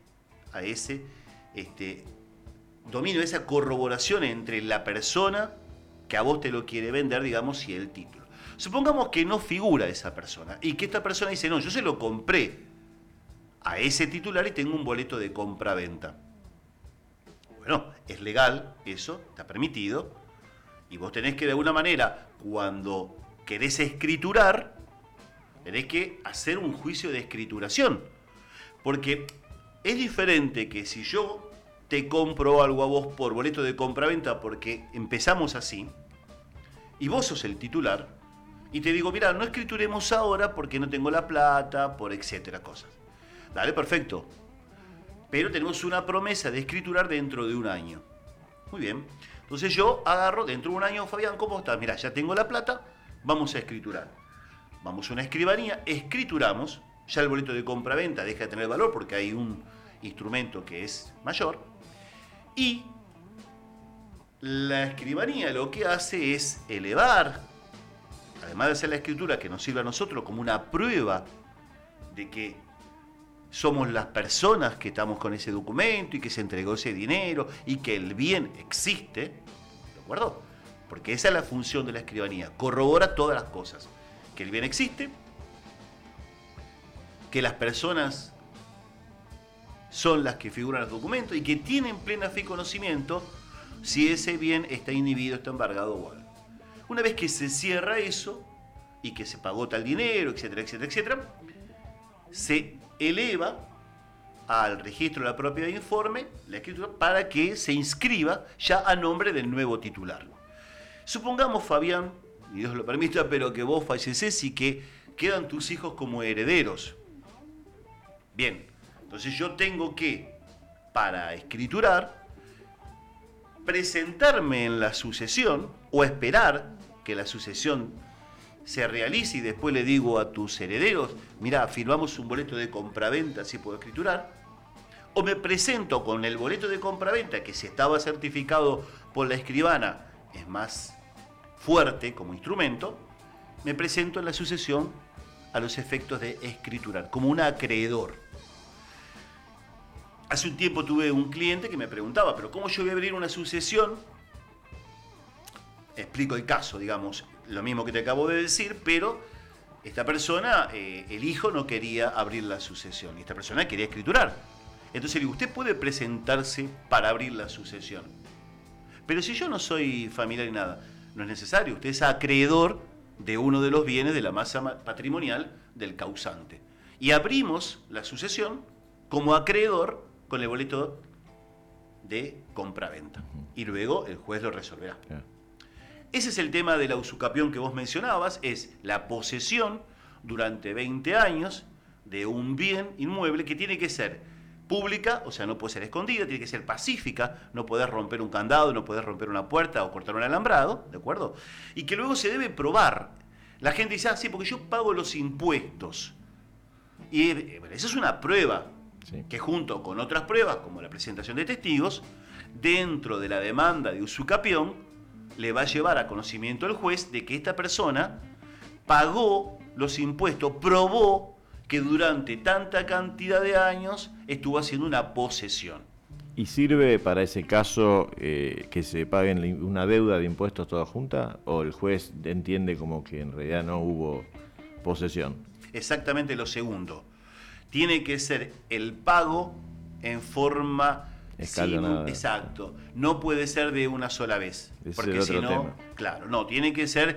dominio, esa corroboración entre la persona que a vos te lo quiere vender, digamos, y el título. Supongamos que no figura esa persona y que esta persona dice, no, yo se lo compré a ese titular y tengo un boleto de compra-venta. Bueno, es legal eso, está permitido, y vos tenés que de alguna manera, cuando querés escriturar, tenés que hacer un juicio de escrituración, porque es diferente que si yo te compro algo a vos por boleto de compra-venta porque empezamos así, y vos sos el titular, y te digo, mira, no escrituremos ahora porque no tengo la plata, por etcétera, cosas. Dale, perfecto. Pero tenemos una promesa de escriturar dentro de un año. Muy bien. Entonces yo agarro, dentro de un año, Fabián, ¿cómo estás? Mira, ya tengo la plata, vamos a escriturar. Vamos a una escribanía, escrituramos, ya el boleto de compra-venta deja de tener valor porque hay un instrumento que es mayor, y la escribanía lo que hace es elevar, además de hacer la escritura que nos sirve a nosotros como una prueba de que somos las personas que estamos con ese documento y que se entregó ese dinero y que el bien existe, ¿de acuerdo? Porque esa es la función de la escribanía, corrobora todas las cosas, que el bien existe, que las personas son las que figuran en los documentos y que tienen plena fe y conocimiento si ese bien está inhibido, está embargado o algo. Una vez que se cierra eso y que se pagó tal dinero, etcétera, etcétera, etcétera, se eleva al registro de la propiedad de informe la escritura para que se inscriba ya a nombre del nuevo titular. Supongamos, Fabián, y Dios lo permita, pero que vos falleces y que quedan tus hijos como herederos. Bien, entonces yo tengo que, para escriturar, presentarme en la sucesión o esperar que la sucesión se realice y después le digo a tus herederos, mirá, firmamos un boleto de compraventa, así puedo escriturar, o me presento con el boleto de compraventa que si estaba certificado por la escribana es más fuerte como instrumento, me presento en la sucesión a los efectos de escriturar, como un acreedor. Hace un tiempo tuve un cliente que me preguntaba, pero ¿cómo yo voy a abrir una sucesión? Explico el caso, digamos, lo mismo que te acabo de decir, pero esta persona, el hijo no quería abrir la sucesión, y esta persona quería escriturar. Entonces le digo, usted puede presentarse para abrir la sucesión. Pero si yo no soy familiar ni nada, no es necesario, usted es acreedor de uno de los bienes de la masa patrimonial del causante. Y abrimos la sucesión como acreedor con el boleto de compraventa. Y luego el juez lo resolverá. Ese es el tema de la usucapión que vos mencionabas, es la posesión durante 20 años de un bien inmueble que tiene que ser pública, o sea, no puede ser escondida, tiene que ser pacífica, no podés romper un candado, no podés romper una puerta o cortar un alambrado, ¿de acuerdo? Y que luego se debe probar. La gente dice, sí, porque yo pago los impuestos. Y esa es una prueba, sí, que junto con otras pruebas, como la presentación de testigos, dentro de la demanda de usucapión, le va a llevar a conocimiento al juez de que esta persona pagó los impuestos, probó que durante tanta cantidad de años estuvo haciendo una posesión. ¿Y sirve para ese caso que se paguen una deuda de impuestos toda junta? ¿O el juez entiende como que en realidad no hubo posesión? Exactamente lo segundo. Tiene que ser el pago en forma escalonada. Exacto. No puede ser de una sola vez. Porque si no, claro, no, tiene que ser...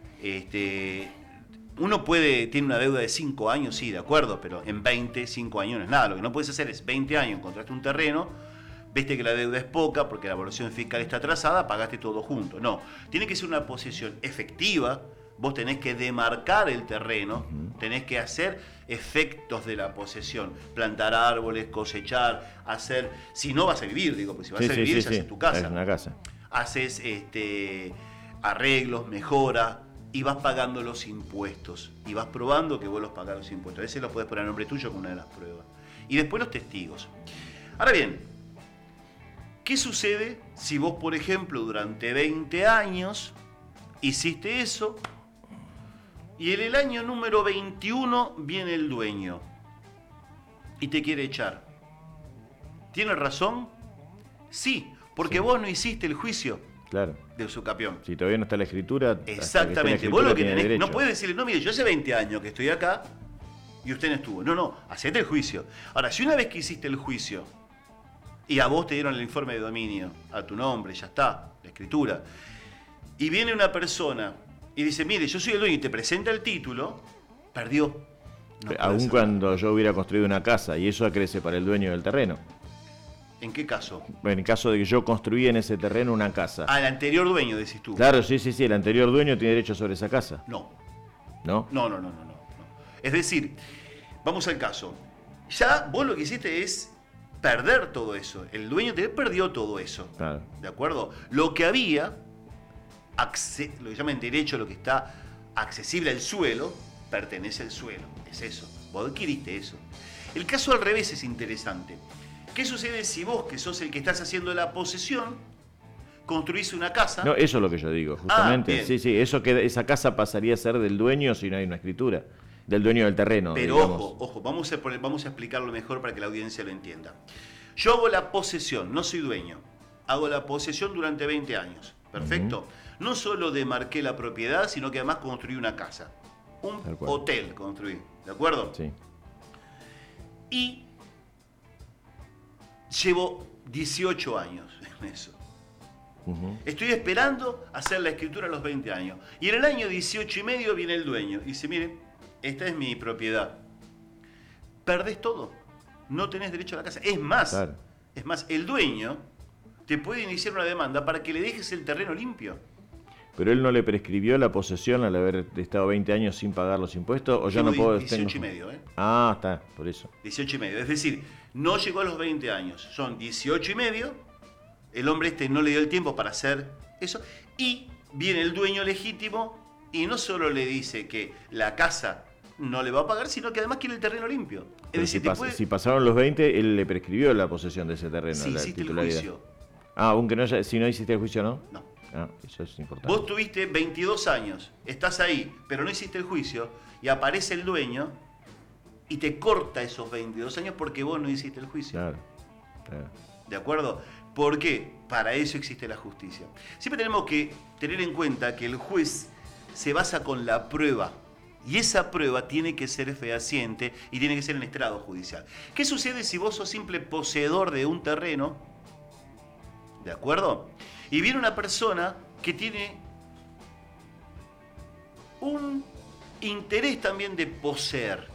uno tiene una deuda de 5 años, sí, de acuerdo, pero en 5 años no es nada. Lo que no puedes hacer es 20 años, encontraste un terreno, viste que la deuda es poca porque la evaluación fiscal está atrasada, pagaste todo junto. No, tiene que ser una posesión efectiva. Vos tenés que demarcar el terreno, tenés que hacer efectos de la posesión, plantar árboles, cosechar, hacer... Si no vas a vivir, digo, pues si vas a vivir, ya haces tu casa. Es una casa. Haces arreglos, mejora, y vas pagando los impuestos. Y vas probando que vos los pagás los impuestos. A veces los podés poner a nombre tuyo como una de las pruebas. Y después los testigos. Ahora bien, ¿qué sucede si vos, por ejemplo, durante 20 años hiciste eso y en el año número 21 viene el dueño y te quiere echar? ¿Tiene razón? Sí, porque vos no hiciste el juicio. Claro. De usucapión. Si todavía no está la escritura. Exactamente. Vos lo que tenés, no puedes decirle, no, mire, yo hace 20 años que estoy acá y usted no estuvo. No, hacete el juicio. Ahora, si una vez que hiciste el juicio y a vos te dieron el informe de dominio a tu nombre, ya está, la escritura, y viene una persona y dice, mire, yo soy el dueño y te presenta el título, perdió. Aun cuando yo hubiera construido una casa y eso acrece para el dueño del terreno. ¿En qué caso? En el caso de que yo construí en ese terreno una casa. Ah, el anterior dueño, decís tú. Claro, sí, el anterior dueño tiene derecho sobre esa casa. No. ¿No? No. Es decir, vamos al caso. Ya vos lo que hiciste es perder todo eso. El dueño te perdió todo eso. Claro. ¿De acuerdo? Lo que había, lo que llaman derecho, lo que está accesible al suelo, pertenece al suelo. Es eso. Vos adquiriste eso. El caso al revés es interesante. ¿Qué sucede si vos, que sos el que estás haciendo la posesión, construís una casa? No, eso es lo que yo digo, justamente. Sí, esa casa pasaría a ser del dueño si no hay una escritura. Del dueño del terreno. Pero digamos. ojo, vamos a explicarlo mejor para que la audiencia lo entienda. Yo hago la posesión, no soy dueño. Hago la posesión durante 20 años. Perfecto. No solo demarqué la propiedad, sino que además construí una casa. Un hotel construí. ¿De acuerdo? Sí. Y llevo 18 años en eso. Estoy esperando hacer la escritura a los 20 años. Y en el año 18 y medio viene el dueño y dice, miren, esta es mi propiedad. Perdés todo. No tenés derecho a la casa. Es más, el dueño te puede iniciar una demanda para que le dejes el terreno limpio. ¿Pero él no le prescribió la posesión al haber estado 20 años sin pagar los impuestos? ¿O ya no puedo? 18 y medio, ¿eh? Ah, está, por eso. 18 y medio. Es decir, no llegó a los 20 años. Son 18 y medio. El hombre no le dio el tiempo para hacer eso. Y viene el dueño legítimo y no solo le dice que la casa no le va a pagar, sino que además quiere el terreno limpio. Es decir, si pasaron los 20, él le prescribió la posesión de ese terreno. Si hiciste el juicio. Ah, aunque no, si no hiciste el juicio, ¿no? No. Ah, eso es importante. Vos tuviste 22 años, estás ahí, pero no hiciste el juicio, y aparece el dueño y te corta esos 22 años porque vos no hiciste el juicio. Claro. ¿De acuerdo? ¿Por qué? Para eso existe la justicia. Siempre tenemos que tener en cuenta que el juez se basa con la prueba. Y esa prueba tiene que ser fehaciente y tiene que ser en estrado judicial. ¿Qué sucede si vos sos simple poseedor de un terreno? ¿De acuerdo? Y viene una persona que tiene un interés también de poseer.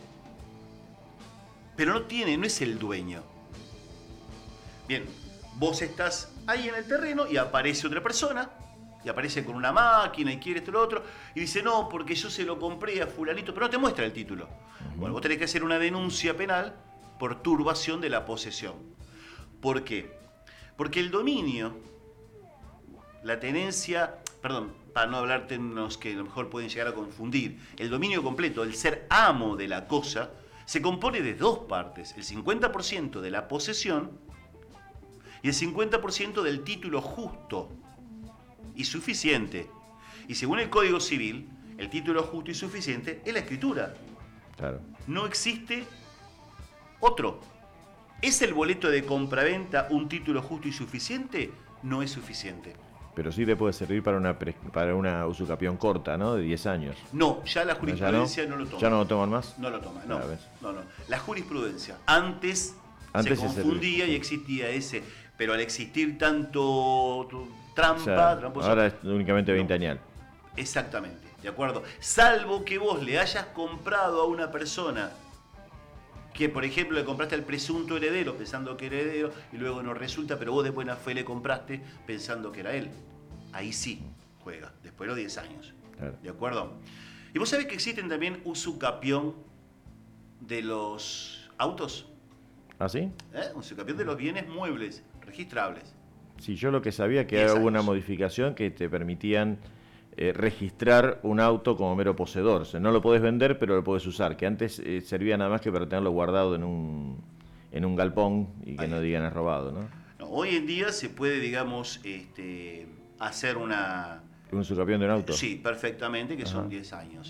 Pero no es el dueño. Bien, vos estás ahí en el terreno y aparece otra persona. Y aparece con una máquina y quiere esto y lo otro. Y dice, no, porque yo se lo compré a fulanito. Pero no te muestra el título. Bueno, vos tenés que hacer una denuncia penal por turbación de la posesión. ¿Por qué? Porque el dominio, la tenencia, perdón, para no hablar términos que a lo mejor pueden llegar a confundir, el dominio completo, el ser amo de la cosa, se compone de dos partes. El 50% de la posesión y el 50% del título justo y suficiente. Y según el Código Civil, el título justo y suficiente es la escritura. Claro. No existe otro. ¿Es el boleto de compraventa un título justo y suficiente? No es suficiente. Pero sí te puede servir para una usucapión corta, ¿no? De 10 años. No, ya la jurisprudencia no lo toma. ¿Ya no lo toman más? No lo toma, no. La jurisprudencia. Antes se confundía y existía ese. Pero al existir tanto trampa, tramposa, ahora es únicamente 20 años. Exactamente, ¿de acuerdo? Salvo que vos le hayas comprado a una persona que, por ejemplo, le compraste al presunto heredero pensando que era heredero y luego no resulta, pero vos de buena fe le compraste pensando que era él. Ahí sí juega, después de los 10 años. Claro. ¿De acuerdo? Y vos sabés que existen también usucapión de los autos. ¿Ah, sí? Usucapión de los bienes muebles registrables. Sí, yo lo que sabía que hubo una modificación que te permitían registrar un auto como mero poseedor. O sea, no lo podés vender, pero lo podés usar. Que antes servía nada más que para tenerlo guardado en un galpón y que no digan es robado, ¿no? No, hoy en día se puede, digamos, hacer una... ¿Un usucapión de un auto? Sí, perfectamente, que son 10 años.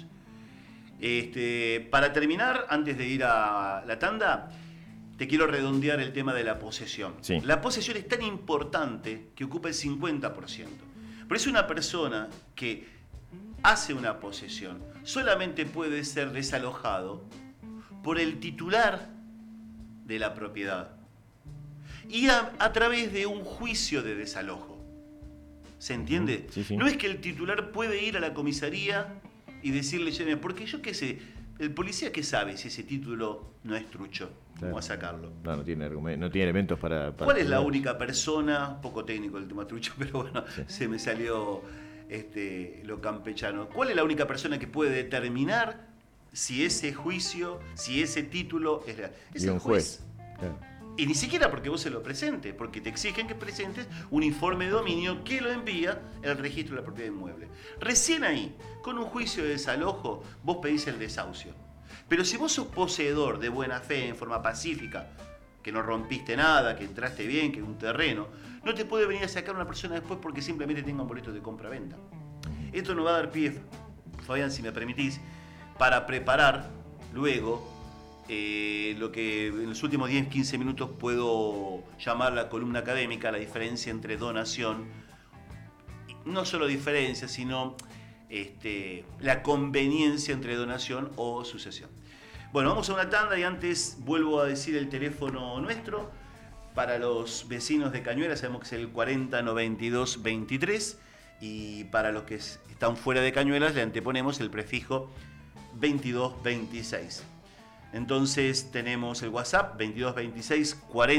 Para terminar, antes de ir a la tanda, te quiero redondear el tema de la posesión. Sí. La posesión es tan importante que ocupa el 50%. Por eso una persona que hace una posesión solamente puede ser desalojado por el titular de la propiedad y a través de un juicio de desalojo. ¿Se entiende? Sí, sí. No es que el titular puede ir a la comisaría y decirle, porque yo qué sé, el policía qué sabe si ese título no es trucho. ¿Cómo va a sacarlo? No tiene elementos para ¿Cuál es la única persona, poco técnico el tema trucho, pero bueno, se me salió lo campechano? ¿Cuál es la única persona que puede determinar si ese juicio, si ese título es real? Es el juez. Claro. Y ni siquiera porque vos se lo presentes, porque te exigen que presentes un informe de dominio que lo envía el registro de la propiedad inmueble. Recién ahí, con un juicio de desalojo, vos pedís el desahucio. Pero si vos sos poseedor de buena fe, en forma pacífica, que no rompiste nada, que entraste bien, que es un terreno. No te puede venir a sacar una persona después porque simplemente tenga un boleto de compra-venta. Esto nos va a dar pie, Fabián, si me permitís, para preparar luego lo que en los últimos 10-15 minutos puedo llamar la columna académica, la diferencia entre donación, no solo diferencia, sino la conveniencia entre donación o sucesión. Bueno, vamos a una tanda y antes vuelvo a decir el teléfono nuestro. Para los vecinos de Cañuelas sabemos que es el 409223 y para los que están fuera de Cañuelas le anteponemos el prefijo 2226. Entonces tenemos el WhatsApp 2226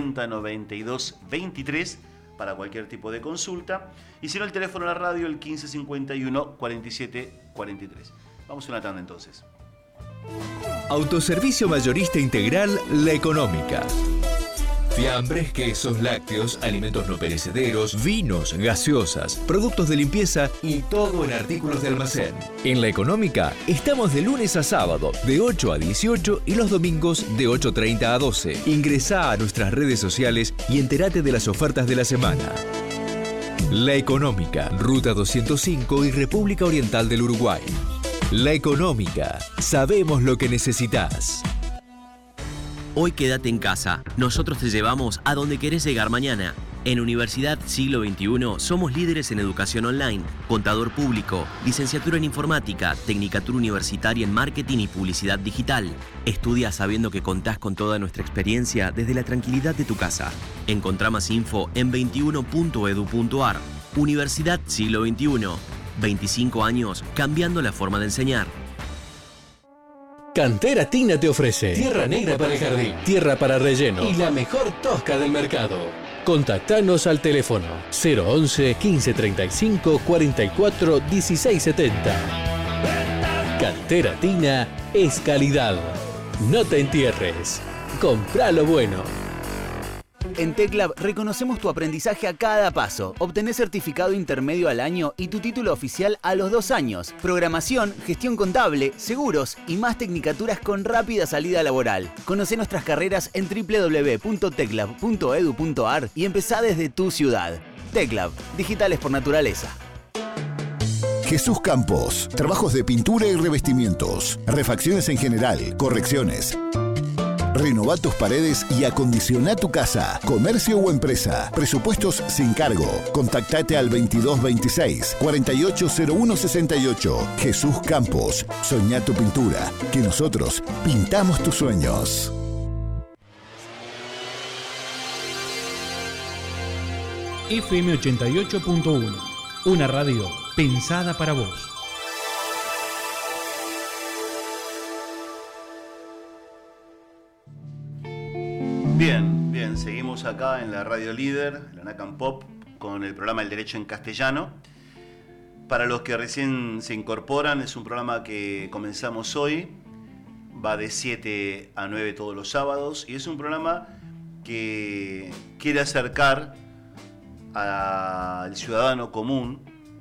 409223 para cualquier tipo de consulta. Y si no, el teléfono de la radio, el 1551 4743. Vamos a una tanda entonces. Autoservicio mayorista integral La Económica. Fiambres, quesos, lácteos, alimentos no perecederos, vinos, gaseosas, productos de limpieza y todo en artículos de almacén. En La Económica estamos de lunes a sábado de 8 a 18 y los domingos de 8:30 a 12. Ingresá a nuestras redes sociales y entérate de las ofertas de la semana. La Económica, Ruta 205 y República Oriental del Uruguay. La Económica, sabemos lo que necesitas. Hoy quédate en casa, nosotros te llevamos a donde querés llegar mañana. En Universidad Siglo XXI somos líderes en educación online, contador público, licenciatura en informática, tecnicatura universitaria en marketing y publicidad digital. Estudia sabiendo que contás con toda nuestra experiencia desde la tranquilidad de tu casa. Encontrá más info en 21.edu.ar. Universidad Siglo XXI. 25 años cambiando la forma de enseñar. Cantera Tina te ofrece tierra negra para el jardín, tierra para relleno y la mejor tosca del mercado. Contactanos al teléfono 011 1535 44 1670. Cantera Tina es calidad. No te entierres. Comprá lo bueno. En TecLab reconocemos tu aprendizaje a cada paso. Obtenés certificado intermedio al año y tu título oficial a los 2 años. Programación, gestión contable, seguros y más tecnicaturas con rápida salida laboral. Conocé nuestras carreras en www.teclab.edu.ar y empezá desde tu ciudad. TecLab, digitales por naturaleza. Jesús Campos, trabajos de pintura y revestimientos, refacciones en general, correcciones. Renová tus paredes y acondicioná tu casa, comercio o empresa. Presupuestos sin cargo. Contactate al 2226 480168. Jesús Campos. Soñá tu pintura. Que nosotros pintamos tus sueños. FM 88.1. Una radio pensada para vos. Bien, seguimos acá en la Radio Líder, la NACAM Pop, con el programa El Derecho en Castellano. Para los que recién se incorporan, es un programa que comenzamos hoy, va de 7 a 9 todos los sábados, y es un programa que quiere acercar al ciudadano común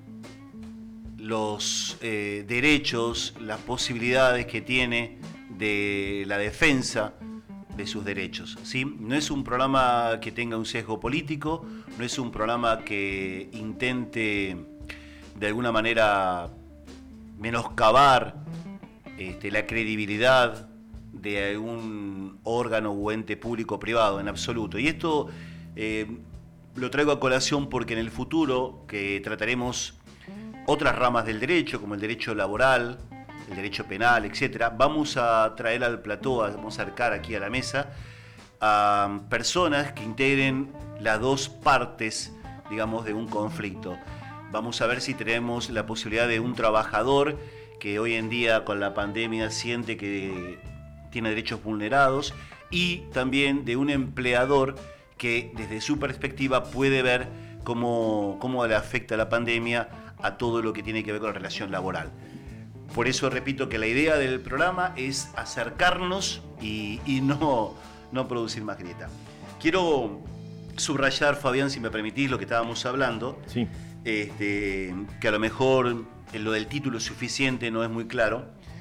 los derechos, las posibilidades que tiene de la defensa de sus derechos, ¿sí? No es un programa que tenga un sesgo político, no es un programa que intente de alguna manera menoscabar la credibilidad de algún órgano o ente público o privado, en absoluto. Y esto lo traigo a colación porque en el futuro, que trataremos otras ramas del derecho, como el derecho laboral, el derecho penal, etcétera, vamos a traer al plató, vamos a acercar aquí a la mesa a personas que integren las dos partes, digamos, de un conflicto. Vamos a ver si tenemos la posibilidad de un trabajador que hoy en día con la pandemia siente que tiene derechos vulnerados y también de un empleador que desde su perspectiva puede ver cómo le afecta la pandemia a todo lo que tiene que ver con la relación laboral. Por eso repito que la idea del programa es acercarnos y no producir más grieta. Quiero subrayar, Fabián, si me permitís, lo que estábamos hablando. Sí. Que a lo mejor lo del título suficiente no es muy claro.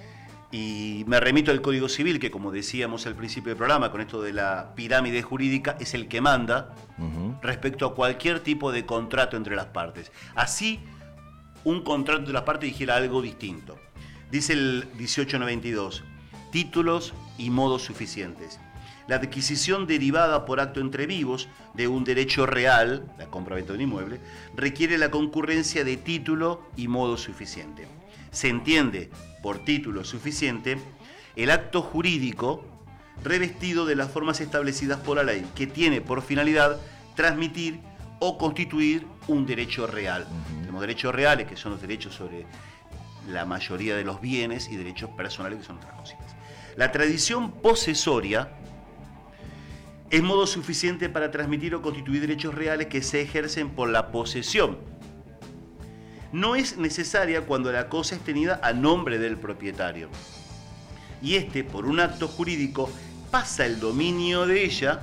Y me remito al Código Civil, que como decíamos al principio del programa, con esto de la pirámide jurídica, es el que manda respecto a cualquier tipo de contrato entre las partes. Así, un contrato entre las partes dijera algo distinto. Dice el 1892, títulos y modos suficientes. La adquisición derivada por acto entre vivos de un derecho real, la compra-venta de un inmueble, requiere la concurrencia de título y modo suficiente. Se entiende por título suficiente el acto jurídico revestido de las formas establecidas por la ley, que tiene por finalidad transmitir o constituir un derecho real. Tenemos derechos reales, que son los derechos sobre la mayoría de los bienes, y derechos personales, que son otras cositas. La tradición posesoria es modo suficiente para transmitir o constituir derechos reales que se ejercen por la posesión. No es necesaria cuando la cosa es tenida a nombre del propietario. Y por un acto jurídico, pasa el dominio de ella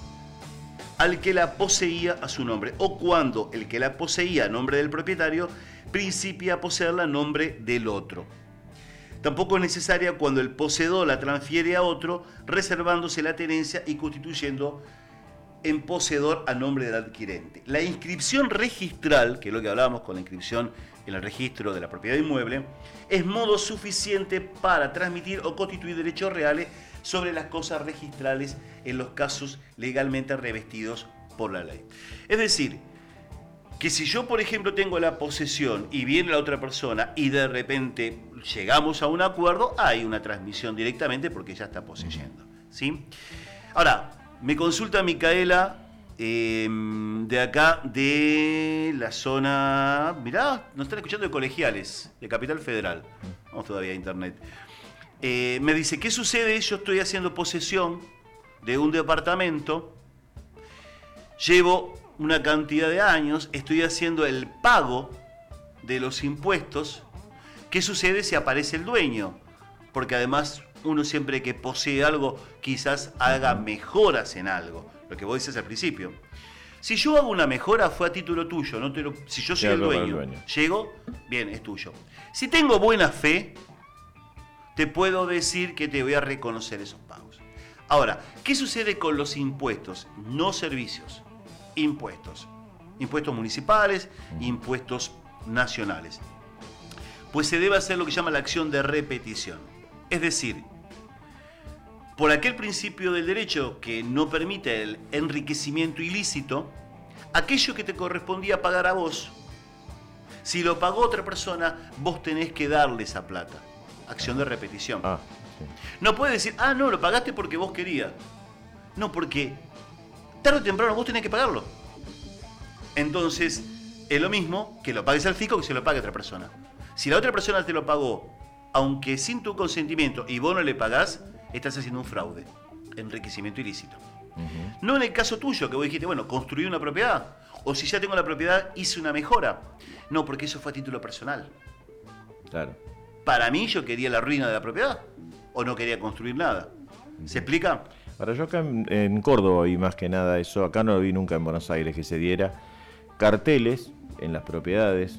al que la poseía a su nombre, o cuando el que la poseía a nombre del propietario principia a poseerla a nombre del otro. Tampoco es necesaria cuando el poseedor la transfiere a otro, reservándose la tenencia y constituyendo en poseedor a nombre del adquirente. La inscripción registral, que es lo que hablábamos con la inscripción en el registro de la propiedad inmueble, es modo suficiente para transmitir o constituir derechos reales sobre las cosas registrales en los casos legalmente revestidos por la ley. Es decir, que si yo, por ejemplo, tengo la posesión y viene la otra persona y de repente llegamos a un acuerdo, hay una transmisión directamente porque ya está poseyendo, ¿sí? Ahora, me consulta Micaela de acá, de la zona... Mirá, nos están escuchando de Colegiales, de Capital Federal. Vamos todavía a internet. Me dice, ¿qué sucede? Yo estoy haciendo posesión de un departamento, llevo una cantidad de años, estoy haciendo el pago de los impuestos. ¿Qué sucede si aparece el dueño? Porque además uno siempre que posee algo quizás haga mejoras en algo, lo que vos dices al principio. Si yo hago una mejora fue a título tuyo, si yo soy el dueño, llego, bien, es tuyo. Si tengo buena fe, te puedo decir que te voy a reconocer esos pagos. Ahora, ¿qué sucede con los impuestos? No servicios. Impuestos municipales, impuestos nacionales. Pues se debe hacer lo que llama la acción de repetición. Es decir, por aquel principio del derecho que no permite el enriquecimiento ilícito, aquello que te correspondía pagar a vos, si lo pagó otra persona, vos tenés que darle esa plata. Acción de repetición. No puedes decir, no, lo pagaste porque vos querías. No, porque tarde o temprano vos tenés que pagarlo. Entonces, es lo mismo que lo pagues al fisco que se lo pague a otra persona. Si la otra persona te lo pagó, aunque sin tu consentimiento, y vos no le pagás, estás haciendo un fraude, enriquecimiento ilícito. No en el caso tuyo, que vos dijiste, bueno, construí una propiedad, o si ya tengo la propiedad, hice una mejora. No, porque eso fue a título personal. Claro. Para mí, yo quería la ruina de la propiedad, o no quería construir nada. ¿Se explica? Ahora, yo acá en Córdoba vi más que nada eso, acá no lo vi nunca en Buenos Aires, que se diera carteles en las propiedades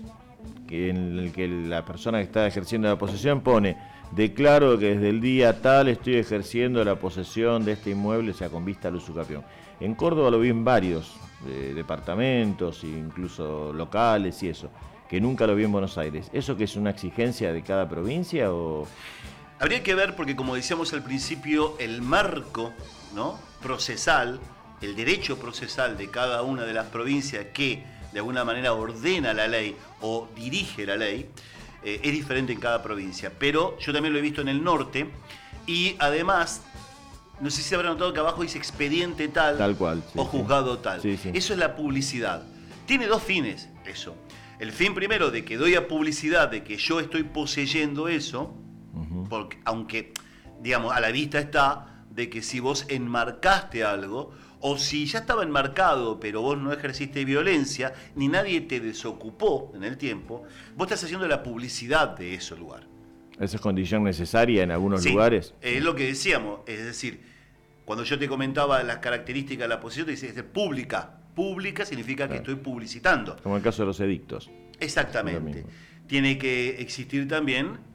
en el que la persona que está ejerciendo la posesión pone: declaro que desde el día tal estoy ejerciendo la posesión de este inmueble, o sea, con vista al usucapión. En Córdoba lo vi en varios departamentos, incluso locales y eso, que nunca lo vi en Buenos Aires. ¿Eso que es una exigencia de cada provincia o...? Habría que ver, porque como decíamos al principio, el marco, ¿no?, procesal, el derecho procesal de cada una de las provincias que de alguna manera ordena la ley o dirige la ley, es diferente en cada provincia. Pero yo también lo he visto en el norte, y además, no sé si habrán notado que abajo dice expediente tal cual, sí, o juzgado tal. Sí, sí. Eso es la publicidad. Tiene dos fines eso. El fin primero de que doy a publicidad de que yo estoy poseyendo eso, porque, aunque, digamos, a la vista está de que si vos enmarcaste algo, o si ya estaba enmarcado, pero vos no ejerciste violencia, ni nadie te desocupó en el tiempo, vos estás haciendo la publicidad de ese lugar. ¿Esa es condición necesaria en algunos lugares? Es lo que decíamos, es decir, cuando yo te comentaba las características de la posesión, te dice pública. Pública significa que estoy publicitando. Como el caso de los edictos. Exactamente. Tiene que existir también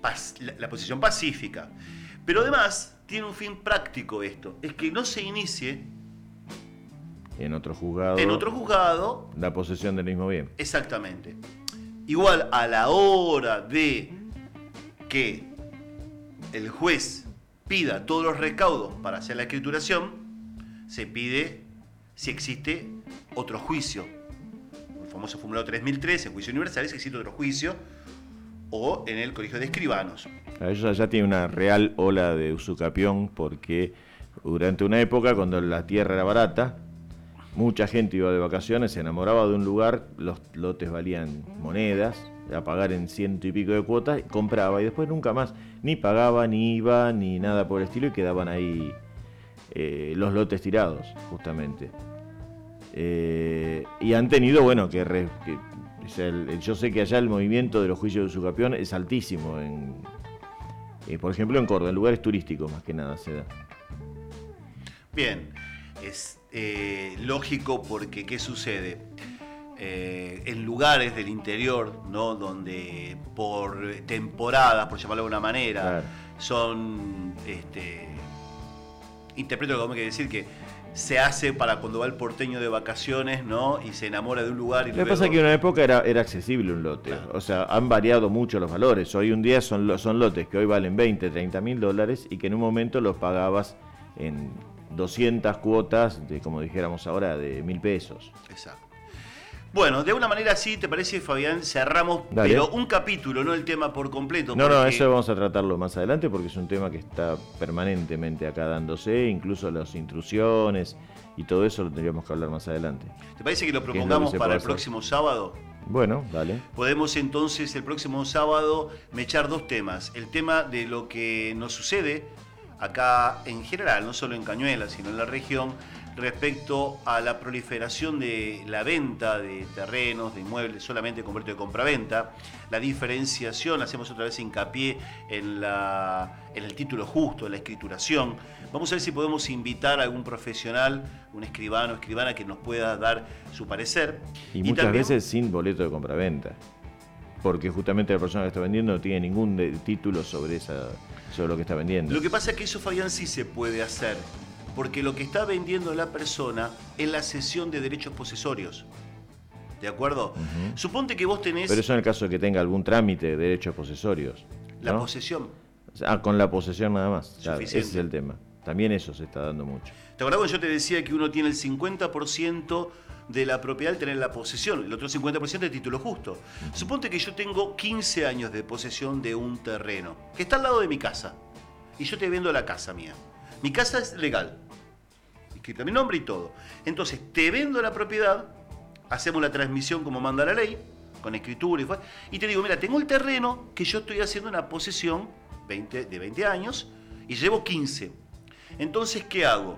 la posesión pacífica. Pero además tiene un fin práctico esto, es que no se inicie en otro juzgado la posesión del mismo bien. Exactamente. Igual a la hora de que el juez pida todos los recaudos para hacer la escrituración, se pide si existe otro juicio. El famoso formulario 3013, juicio universal, si existe otro juicio, o en el colegio de escribanos. Ellos allá tienen una real ola de usucapión porque durante una época, cuando la tierra era barata, mucha gente iba de vacaciones, se enamoraba de un lugar, los lotes valían monedas, a pagar en 100 y pico de cuotas, compraba y después nunca más ni pagaba, ni iba, ni nada por el estilo, y quedaban ahí los lotes tirados, justamente. Y han tenido, bueno, yo sé que allá el movimiento de los juicios de usucapión es altísimo, por ejemplo en Córdoba, en lugares turísticos más que nada se da. Bien, es lógico porque ¿qué sucede? En lugares del interior, ¿no? Donde por temporadas, por llamarlo de alguna manera, claro, son, interpreto como que decir que se hace para cuando va el porteño de vacaciones, ¿no? Y se enamora de un lugar. Lo que pasa es que en una época era accesible un lote. Claro. O sea, han variado mucho los valores. Hoy un día son lotes que hoy valen 20, 30 mil dólares y que en un momento los pagabas en 200 cuotas, de, como dijéramos ahora, de 1.000 pesos. Exacto. Bueno, de alguna manera sí, ¿te parece, Fabián? Cerramos, dale, pero un capítulo, no el tema por completo. No, eso vamos a tratarlo más adelante porque es un tema que está permanentemente acá dándose, incluso las intrusiones y todo eso lo tendríamos que hablar más adelante. ¿Te parece que lo propongamos para el próximo sábado? Bueno, dale. Podemos entonces el próximo sábado mechar dos temas. El tema de lo que nos sucede acá en general, no solo en Cañuelas, sino en la región, respecto a la proliferación de la venta de terrenos, de inmuebles, solamente con de compraventa, la diferenciación, hacemos otra vez hincapié en el título justo, en la escrituración. Vamos a ver si podemos invitar a algún profesional, un escribano o escribana que nos pueda dar su parecer. Y muchas veces sin boleto de compraventa, porque justamente la persona que está vendiendo no tiene ningún título sobre lo que está vendiendo. Lo que pasa es que eso, Fabián, sí se puede hacer, porque lo que está vendiendo la persona es la cesión de derechos posesorios. ¿De acuerdo? Uh-huh. Suponte que vos tenés... Pero eso en el caso de que tenga algún trámite de derechos posesorios, ¿no? La posesión. Con la posesión nada más. Claro, ese es el tema. También eso se está dando mucho. ¿Te acordás cuando yo te decía que uno tiene el 50% de la propiedad al tener la posesión, el otro 50% de título justo? Uh-huh. Suponte que yo tengo 15 años de posesión de un terreno que está al lado de mi casa y yo te vendo la casa mía. Mi casa es legal, escrita a mi nombre y todo. Entonces, te vendo la propiedad, hacemos la transmisión como manda la ley, con escritura y te digo, mira, tengo el terreno que yo estoy haciendo una posesión de 20 años y llevo 15. Entonces, ¿qué hago?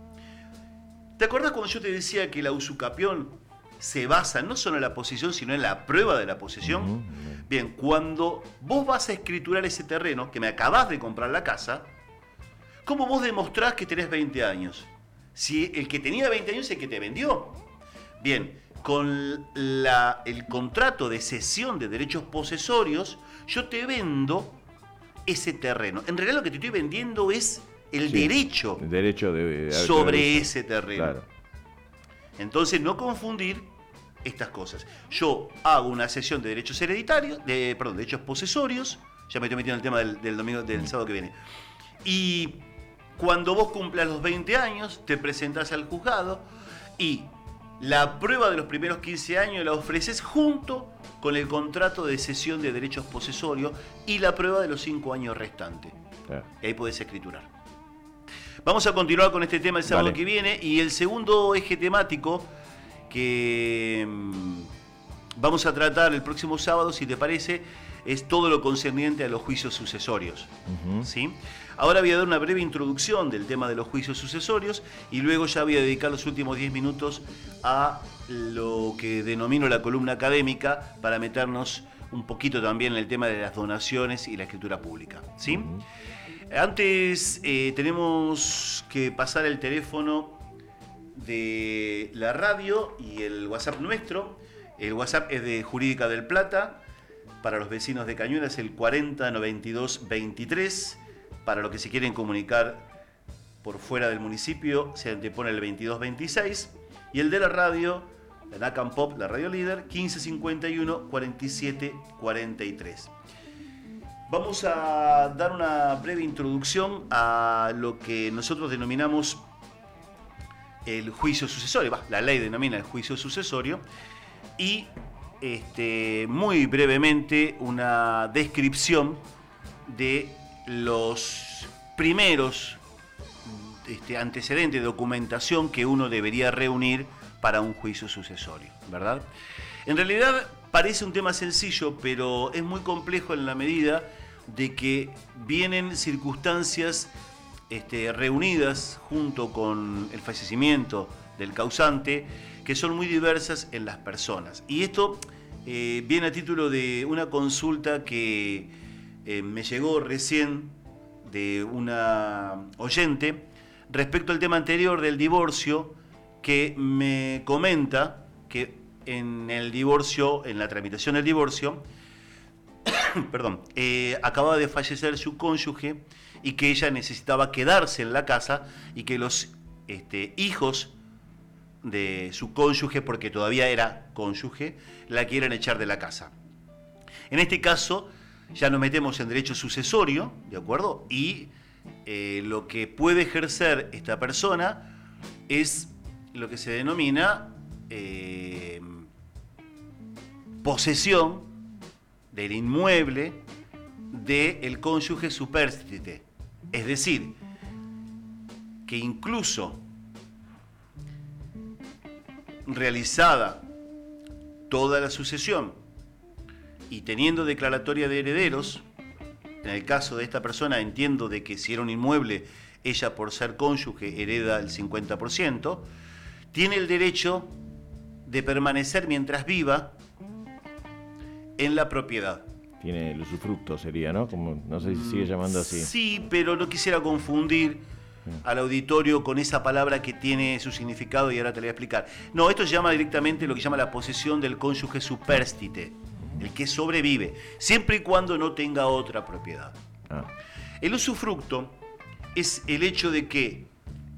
¿Te acordás cuando yo te decía que la usucapión se basa no solo en la posesión, sino en la prueba de la posesión? Uh-huh. Bien, cuando vos vas a escriturar ese terreno, que me acabás de comprar la casa, ¿cómo vos demostrás que tenés 20 años? Si el que tenía 20 años es el que te vendió. Bien, con el contrato de cesión de derechos posesorios, yo te vendo ese terreno. En realidad lo que te estoy vendiendo es el derecho sobre ese terreno. Claro. Entonces, no confundir estas cosas. Yo hago una cesión de derechos hereditarios, derechos posesorios, ya me estoy metiendo en el tema del domingo, del sábado que viene. Y cuando vos cumplas los 20 años, te presentás al juzgado y la prueba de los primeros 15 años la ofreces junto con el contrato de cesión de derechos posesorios y la prueba de los 5 años restantes. Claro. Y ahí podés escriturar. Vamos a continuar con este tema el sábado que viene, y el segundo eje temático que vamos a tratar el próximo sábado, si te parece, es todo lo concerniente a los juicios sucesorios. Uh-huh. ¿Sí? Ahora voy a dar una breve introducción del tema de los juicios sucesorios y luego ya voy a dedicar los últimos 10 minutos a lo que denomino la columna académica para meternos un poquito también en el tema de las donaciones y la escritura pública. ¿Sí? Uh-huh. Antes tenemos que pasar el teléfono de la radio y el WhatsApp nuestro. El WhatsApp es de Jurídica del Plata, para los vecinos de Cañuelas el 40 92 23. Para los que se quieren comunicar por fuera del municipio se antepone el 22 26. Y el de la radio, la NACAM Pop, la radio líder, 15 51 47 43. Vamos a dar una breve introducción a lo que nosotros denominamos el juicio sucesorio. La ley denomina el juicio sucesorio. Y muy brevemente una descripción de los primeros antecedentes de documentación que uno debería reunir para un juicio sucesorio, ¿verdad? En realidad parece un tema sencillo, pero es muy complejo en la medida de que vienen circunstancias reunidas junto con el fallecimiento del causante que son muy diversas en las personas. Y esto viene a título de una consulta que me llegó recién de una oyente respecto al tema anterior del divorcio, que me comenta que en el divorcio, en la tramitación del divorcio, perdón, acababa de fallecer su cónyuge y que ella necesitaba quedarse en la casa y que los hijos de su cónyuge, porque todavía era cónyuge, la quieren echar de la casa. En este caso ya nos metemos en derecho sucesorio, ¿de acuerdo? Y lo que puede ejercer esta persona es lo que se denomina posesión del inmueble del cónyuge supérstite. Es decir, que incluso realizada toda la sucesión y teniendo declaratoria de herederos, en el caso de esta persona entiendo de que si era un inmueble, ella por ser cónyuge hereda el 50%, tiene el derecho de permanecer mientras viva en la propiedad. Tiene el usufructo, sería, ¿no? Como, no sé si sigue llamando así. Sí, pero no quisiera confundir al auditorio con esa palabra que tiene su significado y ahora te la voy a explicar. No, esto se llama directamente lo que llama la posesión del cónyuge supérstite, el que sobrevive, siempre y cuando no tenga otra propiedad. El usufructo es el hecho de que,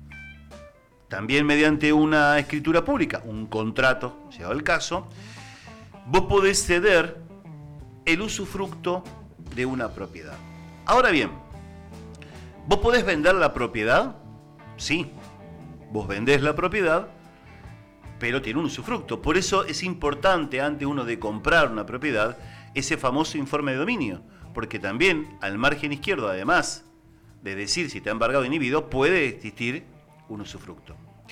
también mediante una escritura pública, un contrato, llegado el caso, vos podés ceder el usufructo de una propiedad. Ahora bien, ¿vos podés vender la propiedad? Sí, vos vendés la propiedad, pero tiene un usufructo. Por eso es importante, antes uno de comprar una propiedad, ese famoso informe de dominio, porque también al margen izquierdo, además de decir si está embargado o inhibido, puede existir un usufructo.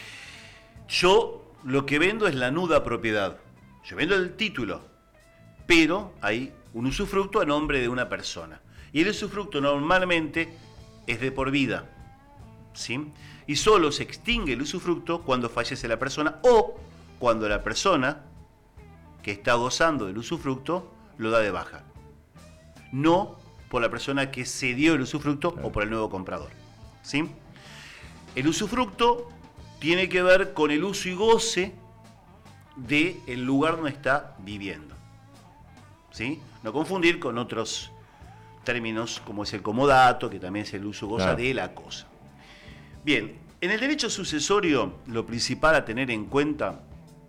Yo lo que vendo es la nuda propiedad. Yo vendo el título, pero hay un usufructo a nombre de una persona. Y el usufructo normalmente es de por vida, ¿sí? Y solo se extingue el usufructo cuando fallece la persona o cuando la persona que está gozando del usufructo lo da de baja. No por la persona que cedió el usufructo o por el nuevo comprador, ¿sí? El usufructo tiene que ver con el uso y goce del lugar donde está viviendo, ¿sí? No confundir con otros términos como es el comodato, que también es el uso y goza de la cosa. Bien, en el derecho sucesorio lo principal a tener en cuenta,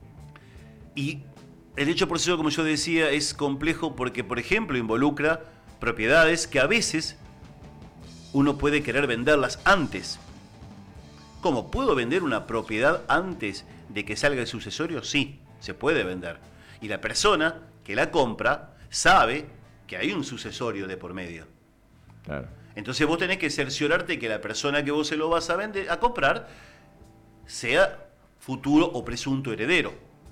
y el derecho procesorio, como yo decía, es complejo porque, por ejemplo, involucra propiedades que a veces uno puede querer venderlas antes. ¿Cómo? ¿Puedo vender una propiedad antes de que salga el sucesorio? Sí, se puede vender. Y la persona que la compra sabe que hay un sucesorio de por medio. Claro. Entonces vos tenés que cerciorarte que la persona que vos se lo vas a vender, a comprar, sea futuro o presunto heredero.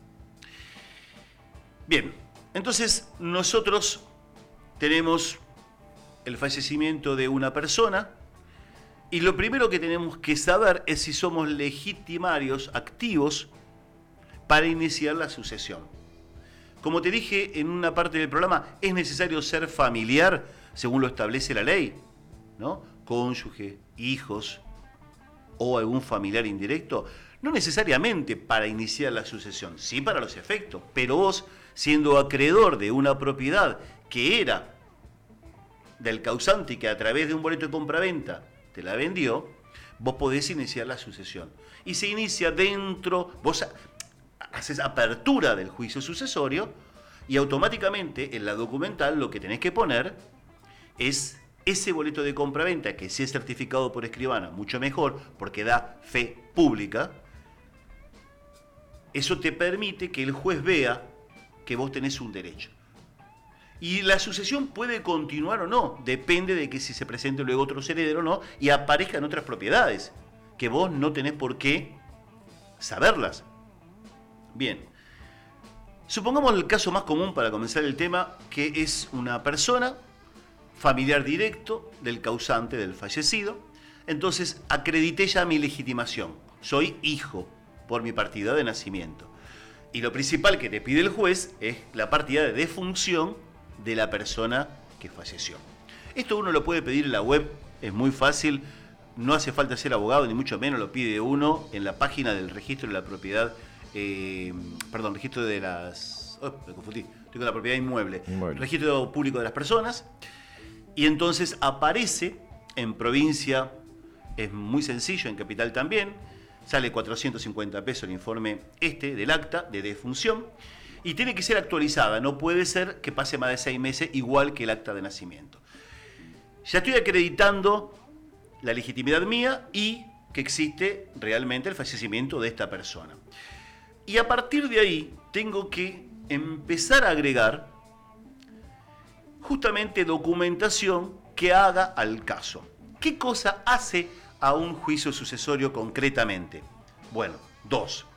Bien, entonces nosotros tenemos el fallecimiento de una persona y lo primero que tenemos que saber es si somos legitimarios activos para iniciar la sucesión. Como te dije en una parte del programa, es necesario ser familiar según lo establece la ley, ¿no? Cónyuge, hijos o algún familiar indirecto. no necesariamente para iniciar la sucesión, sí para los efectos, pero vos, siendo acreedor de una propiedad que era del causante y que a través de un boleto de compraventa te la vendió, vos podés iniciar la sucesión. Y se inicia vos haces apertura del juicio sucesorio y automáticamente en la documental lo que tenés que poner es ese boleto de compraventa, que si es certificado por escribana, mucho mejor, porque da fe pública. Eso te permite que el juez vea que vos tenés un derecho. Y la sucesión puede continuar o no, depende de que si se presente luego otro heredero o no, y aparezcan otras propiedades, que vos no tenés por qué saberlas. Bien, supongamos el caso más común para comenzar el tema, que es una persona familiar directo del causante, del fallecido. Entonces acredité ya mi legitimación, soy hijo por mi partida de nacimiento. Y lo principal que te pide el juez es la partida de defunción de la persona que falleció. Esto uno lo puede pedir en la web, es muy fácil, no hace falta ser abogado, ni mucho menos, lo pide uno en la página del registro de la propiedad, registro de las... me confundí, estoy con la propiedad inmueble. Registro público de las personas, y entonces aparece en provincia, es muy sencillo, en capital también, sale 450 pesos el informe del acta de defunción, y tiene que ser actualizada, no puede ser que pase más de 6 meses igual que el acta de nacimiento. Ya estoy acreditando la legitimidad mía y que existe realmente el fallecimiento de esta persona. Y a partir de ahí tengo que empezar a agregar justamente documentación que haga al caso. ¿Qué cosa hace a un juicio sucesorio concretamente? Bueno, 2.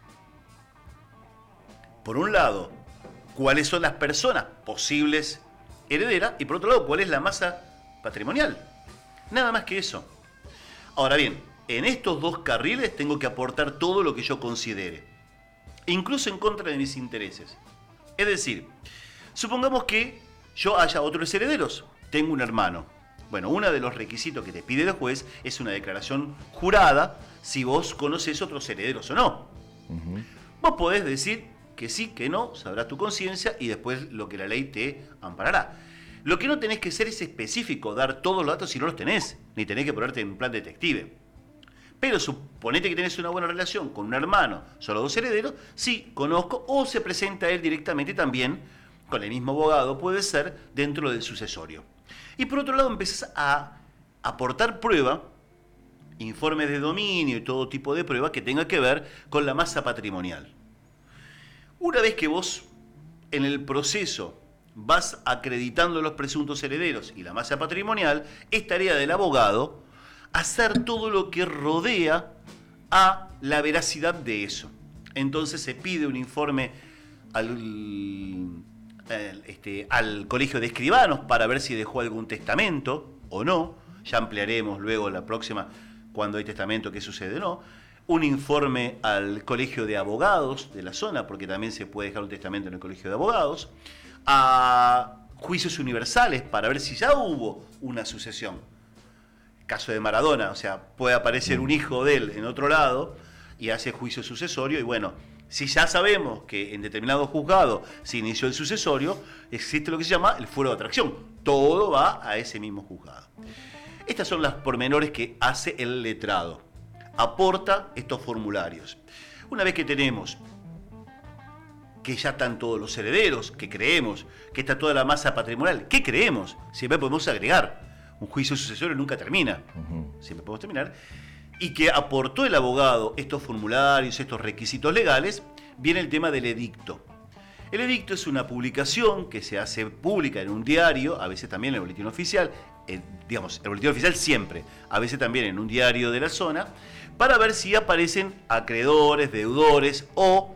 Por un lado, cuáles son las personas posibles herederas, y por otro lado, cuál es la masa patrimonial. Nada más que eso. Ahora bien, en estos 2 carriles tengo que aportar todo lo que yo considere, incluso en contra de mis intereses. Es decir, supongamos que yo haya otros herederos, tengo un hermano. Bueno, uno de los requisitos que te pide el juez es una declaración jurada si vos conocés otros herederos o no. Vos podés decir que sí, que no, sabrás tu conciencia y después lo que la ley te amparará. Lo que no tenés que ser es específico, dar todos los datos si no los tenés, ni tenés que ponerte en plan detective. Pero suponete que tenés una buena relación con un hermano, solo 2 herederos, sí, conozco, o se presenta él directamente también, con el mismo abogado, puede ser, dentro del sucesorio. Y por otro lado empezás a aportar prueba, informes de dominio y todo tipo de prueba que tenga que ver con la masa patrimonial. Una vez que vos en el proceso vas acreditando los presuntos herederos y la masa patrimonial, es tarea del abogado hacer todo lo que rodea a la veracidad de eso. Entonces se pide un informe al colegio de escribanos para ver si dejó algún testamento o no. Ya ampliaremos luego la próxima cuando hay testamento qué sucede o no. Un informe al colegio de abogados de la zona, porque también se puede dejar un testamento en el colegio de abogados. A juicios universales para ver si ya hubo una sucesión. Caso de Maradona, o sea, puede aparecer un hijo de él en otro lado y hace juicio sucesorio, y bueno, si ya sabemos que en determinado juzgado se inició el sucesorio, existe lo que se llama el fuero de atracción. Todo va a ese mismo juzgado. Estas son las pormenores que hace el letrado. Aporta estos formularios. Una vez que tenemos que ya están todos los herederos, que creemos, que está toda la masa patrimonial, ¿qué creemos? Siempre podemos agregar. Un juicio sucesorio nunca termina. Siempre podemos terminar. Y que aportó el abogado estos formularios, estos requisitos legales, viene el tema del edicto. El edicto es una publicación que se hace pública en un diario, a veces también en el boletín oficial, el boletín oficial siempre, a veces también en un diario de la zona, para ver si aparecen acreedores, deudores o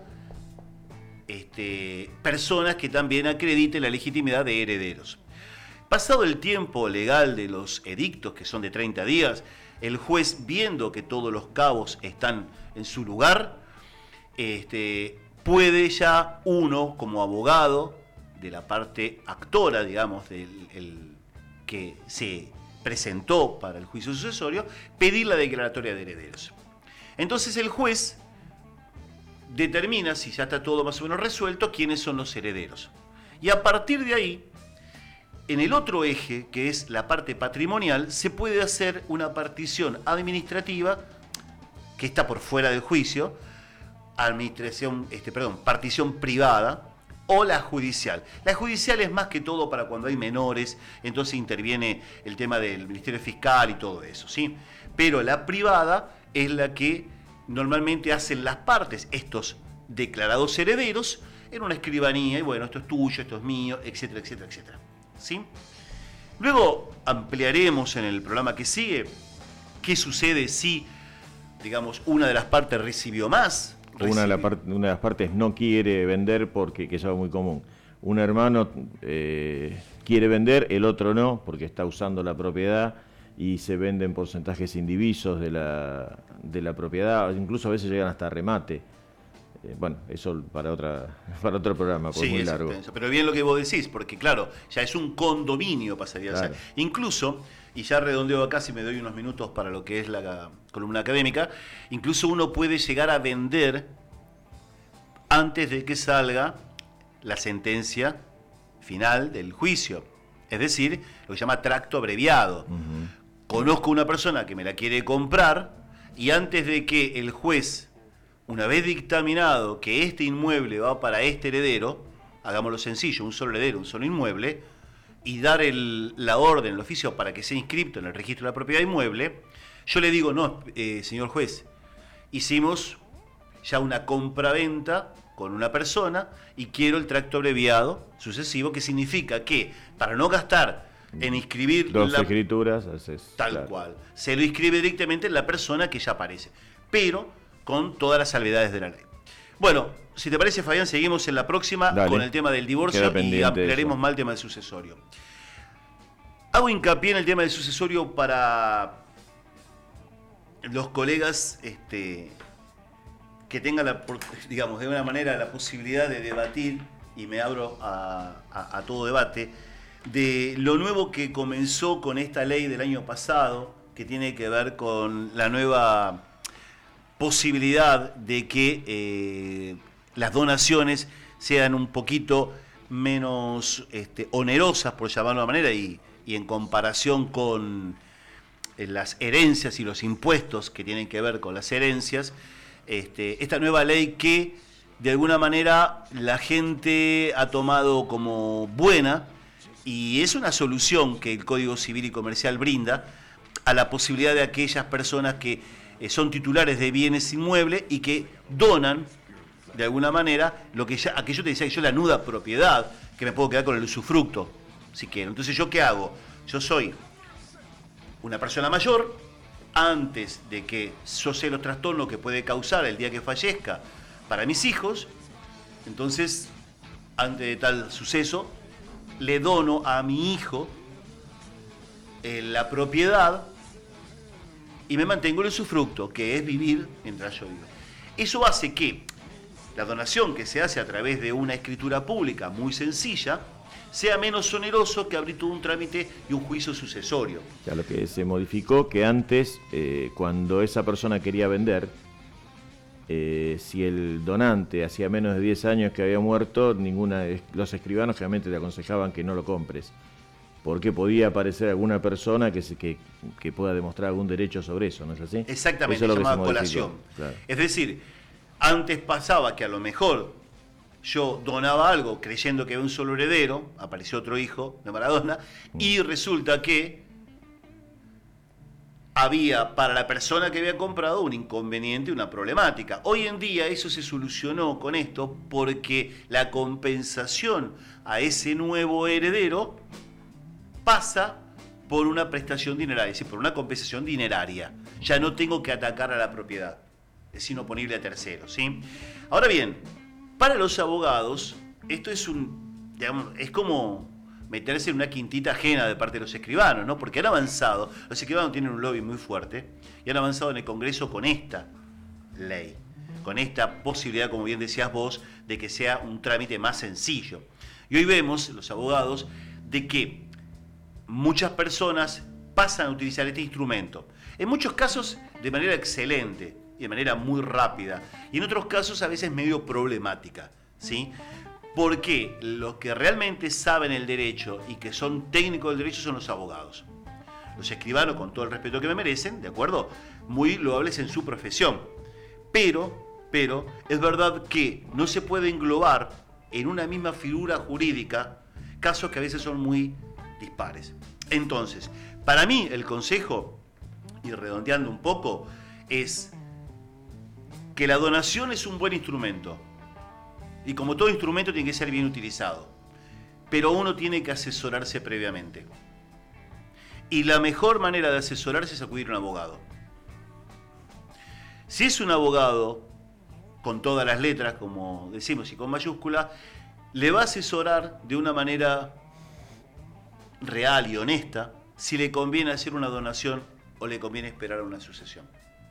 personas que también acrediten la legitimidad de herederos. Pasado el tiempo legal de los edictos, que son de 30 días, el juez, viendo que todos los cabos están en su lugar, puede ya uno, como abogado de la parte actora, digamos, que se presentó para el juicio sucesorio, pedir la declaratoria de herederos. Entonces el juez determina, si ya está todo más o menos resuelto, quiénes son los herederos. Y a partir de ahí, en el otro eje, que es la parte patrimonial, se puede hacer una partición administrativa que está por fuera del juicio, partición privada, o la judicial. La judicial es más que todo para cuando hay menores, entonces interviene el tema del Ministerio Fiscal y todo eso, ¿sí? Pero la privada es la que normalmente hacen las partes, estos declarados herederos, en una escribanía, y bueno, esto es tuyo, esto es mío, etcétera, etcétera, etcétera, ¿sí? Luego ampliaremos en el programa que sigue qué sucede si, digamos, una de las partes recibió más. Una de las partes no quiere vender porque, que eso es muy común, un hermano quiere vender, el otro no, porque está usando la propiedad y se venden porcentajes indivisos de la propiedad, incluso a veces llegan hasta remate. Bueno, eso para otro programa, porque sí, es muy largo. Intenso. Pero bien lo que vos decís, porque claro, ya es un condominio, pasaría a ser. Incluso, y ya redondeo acá si me doy unos minutos para lo que es la columna académica, incluso uno puede llegar a vender antes de que salga la sentencia final del juicio. Es decir, lo que se llama tracto abreviado. Conozco una persona que me la quiere comprar y antes de que el juez, una vez dictaminado que este inmueble va para este heredero, hagámoslo sencillo, un solo heredero, un solo inmueble, y dar la orden, el oficio para que sea inscripto en el registro de la propiedad inmueble, yo le digo, no, señor juez, hicimos ya una compraventa con una persona y quiero el tracto abreviado sucesivo, que significa que para no gastar en inscribir dos escrituras, tal cual, se lo inscribe directamente en la persona que ya aparece, pero con todas las salvedades de la ley. Bueno, si te parece, Fabián, seguimos en la próxima. Dale, con el tema del divorcio y ampliaremos más el tema del sucesorio. Hago hincapié en el tema del sucesorio para los colegas que tengan, digamos, de una manera la posibilidad de debatir, y me abro a todo debate, de lo nuevo que comenzó con esta ley del año pasado, que tiene que ver con la nueva posibilidad de que las donaciones sean un poquito menos onerosas, por llamarlo de una manera, y en comparación con las herencias y los impuestos que tienen que ver con las herencias, esta nueva ley que de alguna manera la gente ha tomado como buena, y es una solución que el Código Civil y Comercial brinda a la posibilidad de aquellas personas que son titulares de bienes inmuebles y que donan de alguna manera aquello te decía que yo, la nuda propiedad, que me puedo quedar con el usufructo si quiero. Entonces, ¿yo qué hago? Yo soy una persona mayor, antes de que yo sé los trastornos que puede causar el día que fallezca para mis hijos, entonces, antes de tal suceso, le dono a mi hijo la propiedad y me mantengo el usufructo, que es vivir mientras yo vivo. Eso hace que la donación que se hace a través de una escritura pública muy sencilla sea menos oneroso que abrir todo un trámite y un juicio sucesorio. Ya lo que se modificó, que antes, cuando esa persona quería vender, si el donante hacía menos de 10 años que había muerto, los escribanos generalmente te aconsejaban que no lo compres, porque podía aparecer alguna persona que pueda demostrar algún derecho sobre eso, ¿no es así? Exactamente, se llama colación. Claro. Es decir, antes pasaba que a lo mejor yo donaba algo creyendo que había un solo heredero, apareció otro hijo de Maradona, y resulta que había para la persona que había comprado un inconveniente, una problemática. Hoy en día eso se solucionó con esto porque la compensación a ese nuevo heredero pasa por una prestación dineraria, es decir, por una compensación dineraria. Ya no tengo que atacar a la propiedad, sino ponerle a terceros, ¿sí? Ahora bien, para los abogados, esto es es como meterse en una quintita ajena de parte de los escribanos, ¿no? Porque han avanzado, los escribanos tienen un lobby muy fuerte, y han avanzado en el Congreso con esta ley, con esta posibilidad, como bien decías vos, de que sea un trámite más sencillo. Y hoy vemos, los abogados, de que muchas personas pasan a utilizar este instrumento. En muchos casos de manera excelente, y de manera muy rápida. Y en otros casos a veces medio problemática, ¿sí? Porque los que realmente saben el derecho y que son técnicos del derecho son los abogados. Los escribanos, con todo el respeto que me merecen, ¿de acuerdo? Muy loables en su profesión. Pero es verdad que no se puede englobar en una misma figura jurídica casos que a veces son muy dispares. Entonces, para mí el consejo, y redondeando un poco, es que la donación es un buen instrumento. Y como todo instrumento tiene que ser bien utilizado. Pero uno tiene que asesorarse previamente. Y la mejor manera de asesorarse es acudir a un abogado. Si es un abogado, con todas las letras, como decimos, y con mayúscula, le va a asesorar de una manera real y honesta si le conviene hacer una donación o le conviene esperar a una sucesión.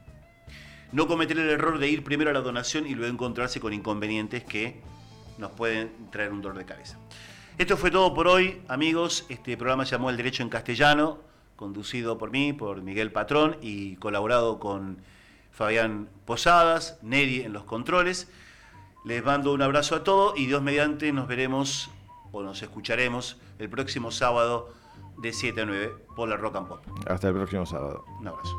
No cometer el error de ir primero a la donación y luego encontrarse con inconvenientes que nos pueden traer un dolor de cabeza. Esto fue todo por hoy, amigos. Este programa se llamó El Derecho en Castellano, conducido por mí, por Miguel Patrón, y colaborado con Fabián Posadas, Neri en los controles. Les mando un abrazo a todos y Dios mediante nos veremos o nos escucharemos el próximo sábado de 7 a 9 por la Rock and Pop. Hasta el próximo sábado. Un abrazo.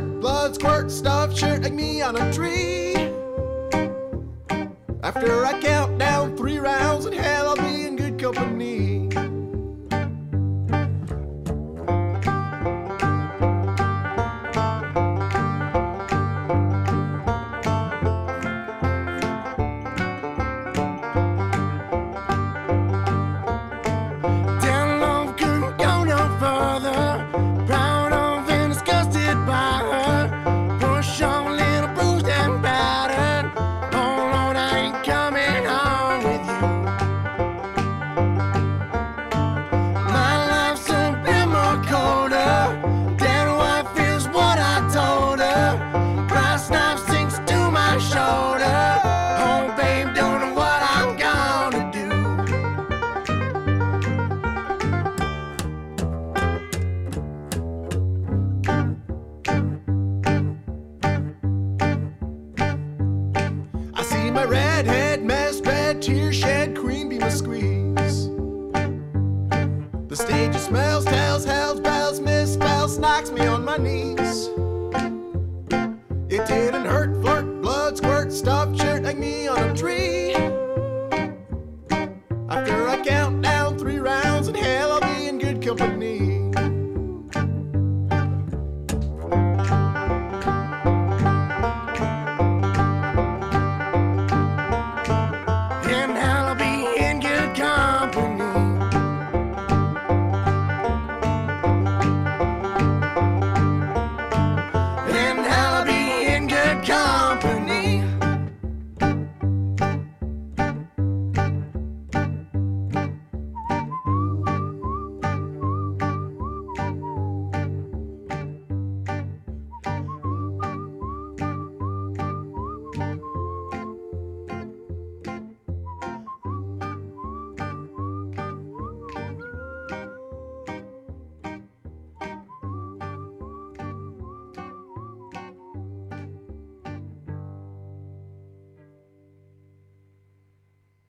After I kept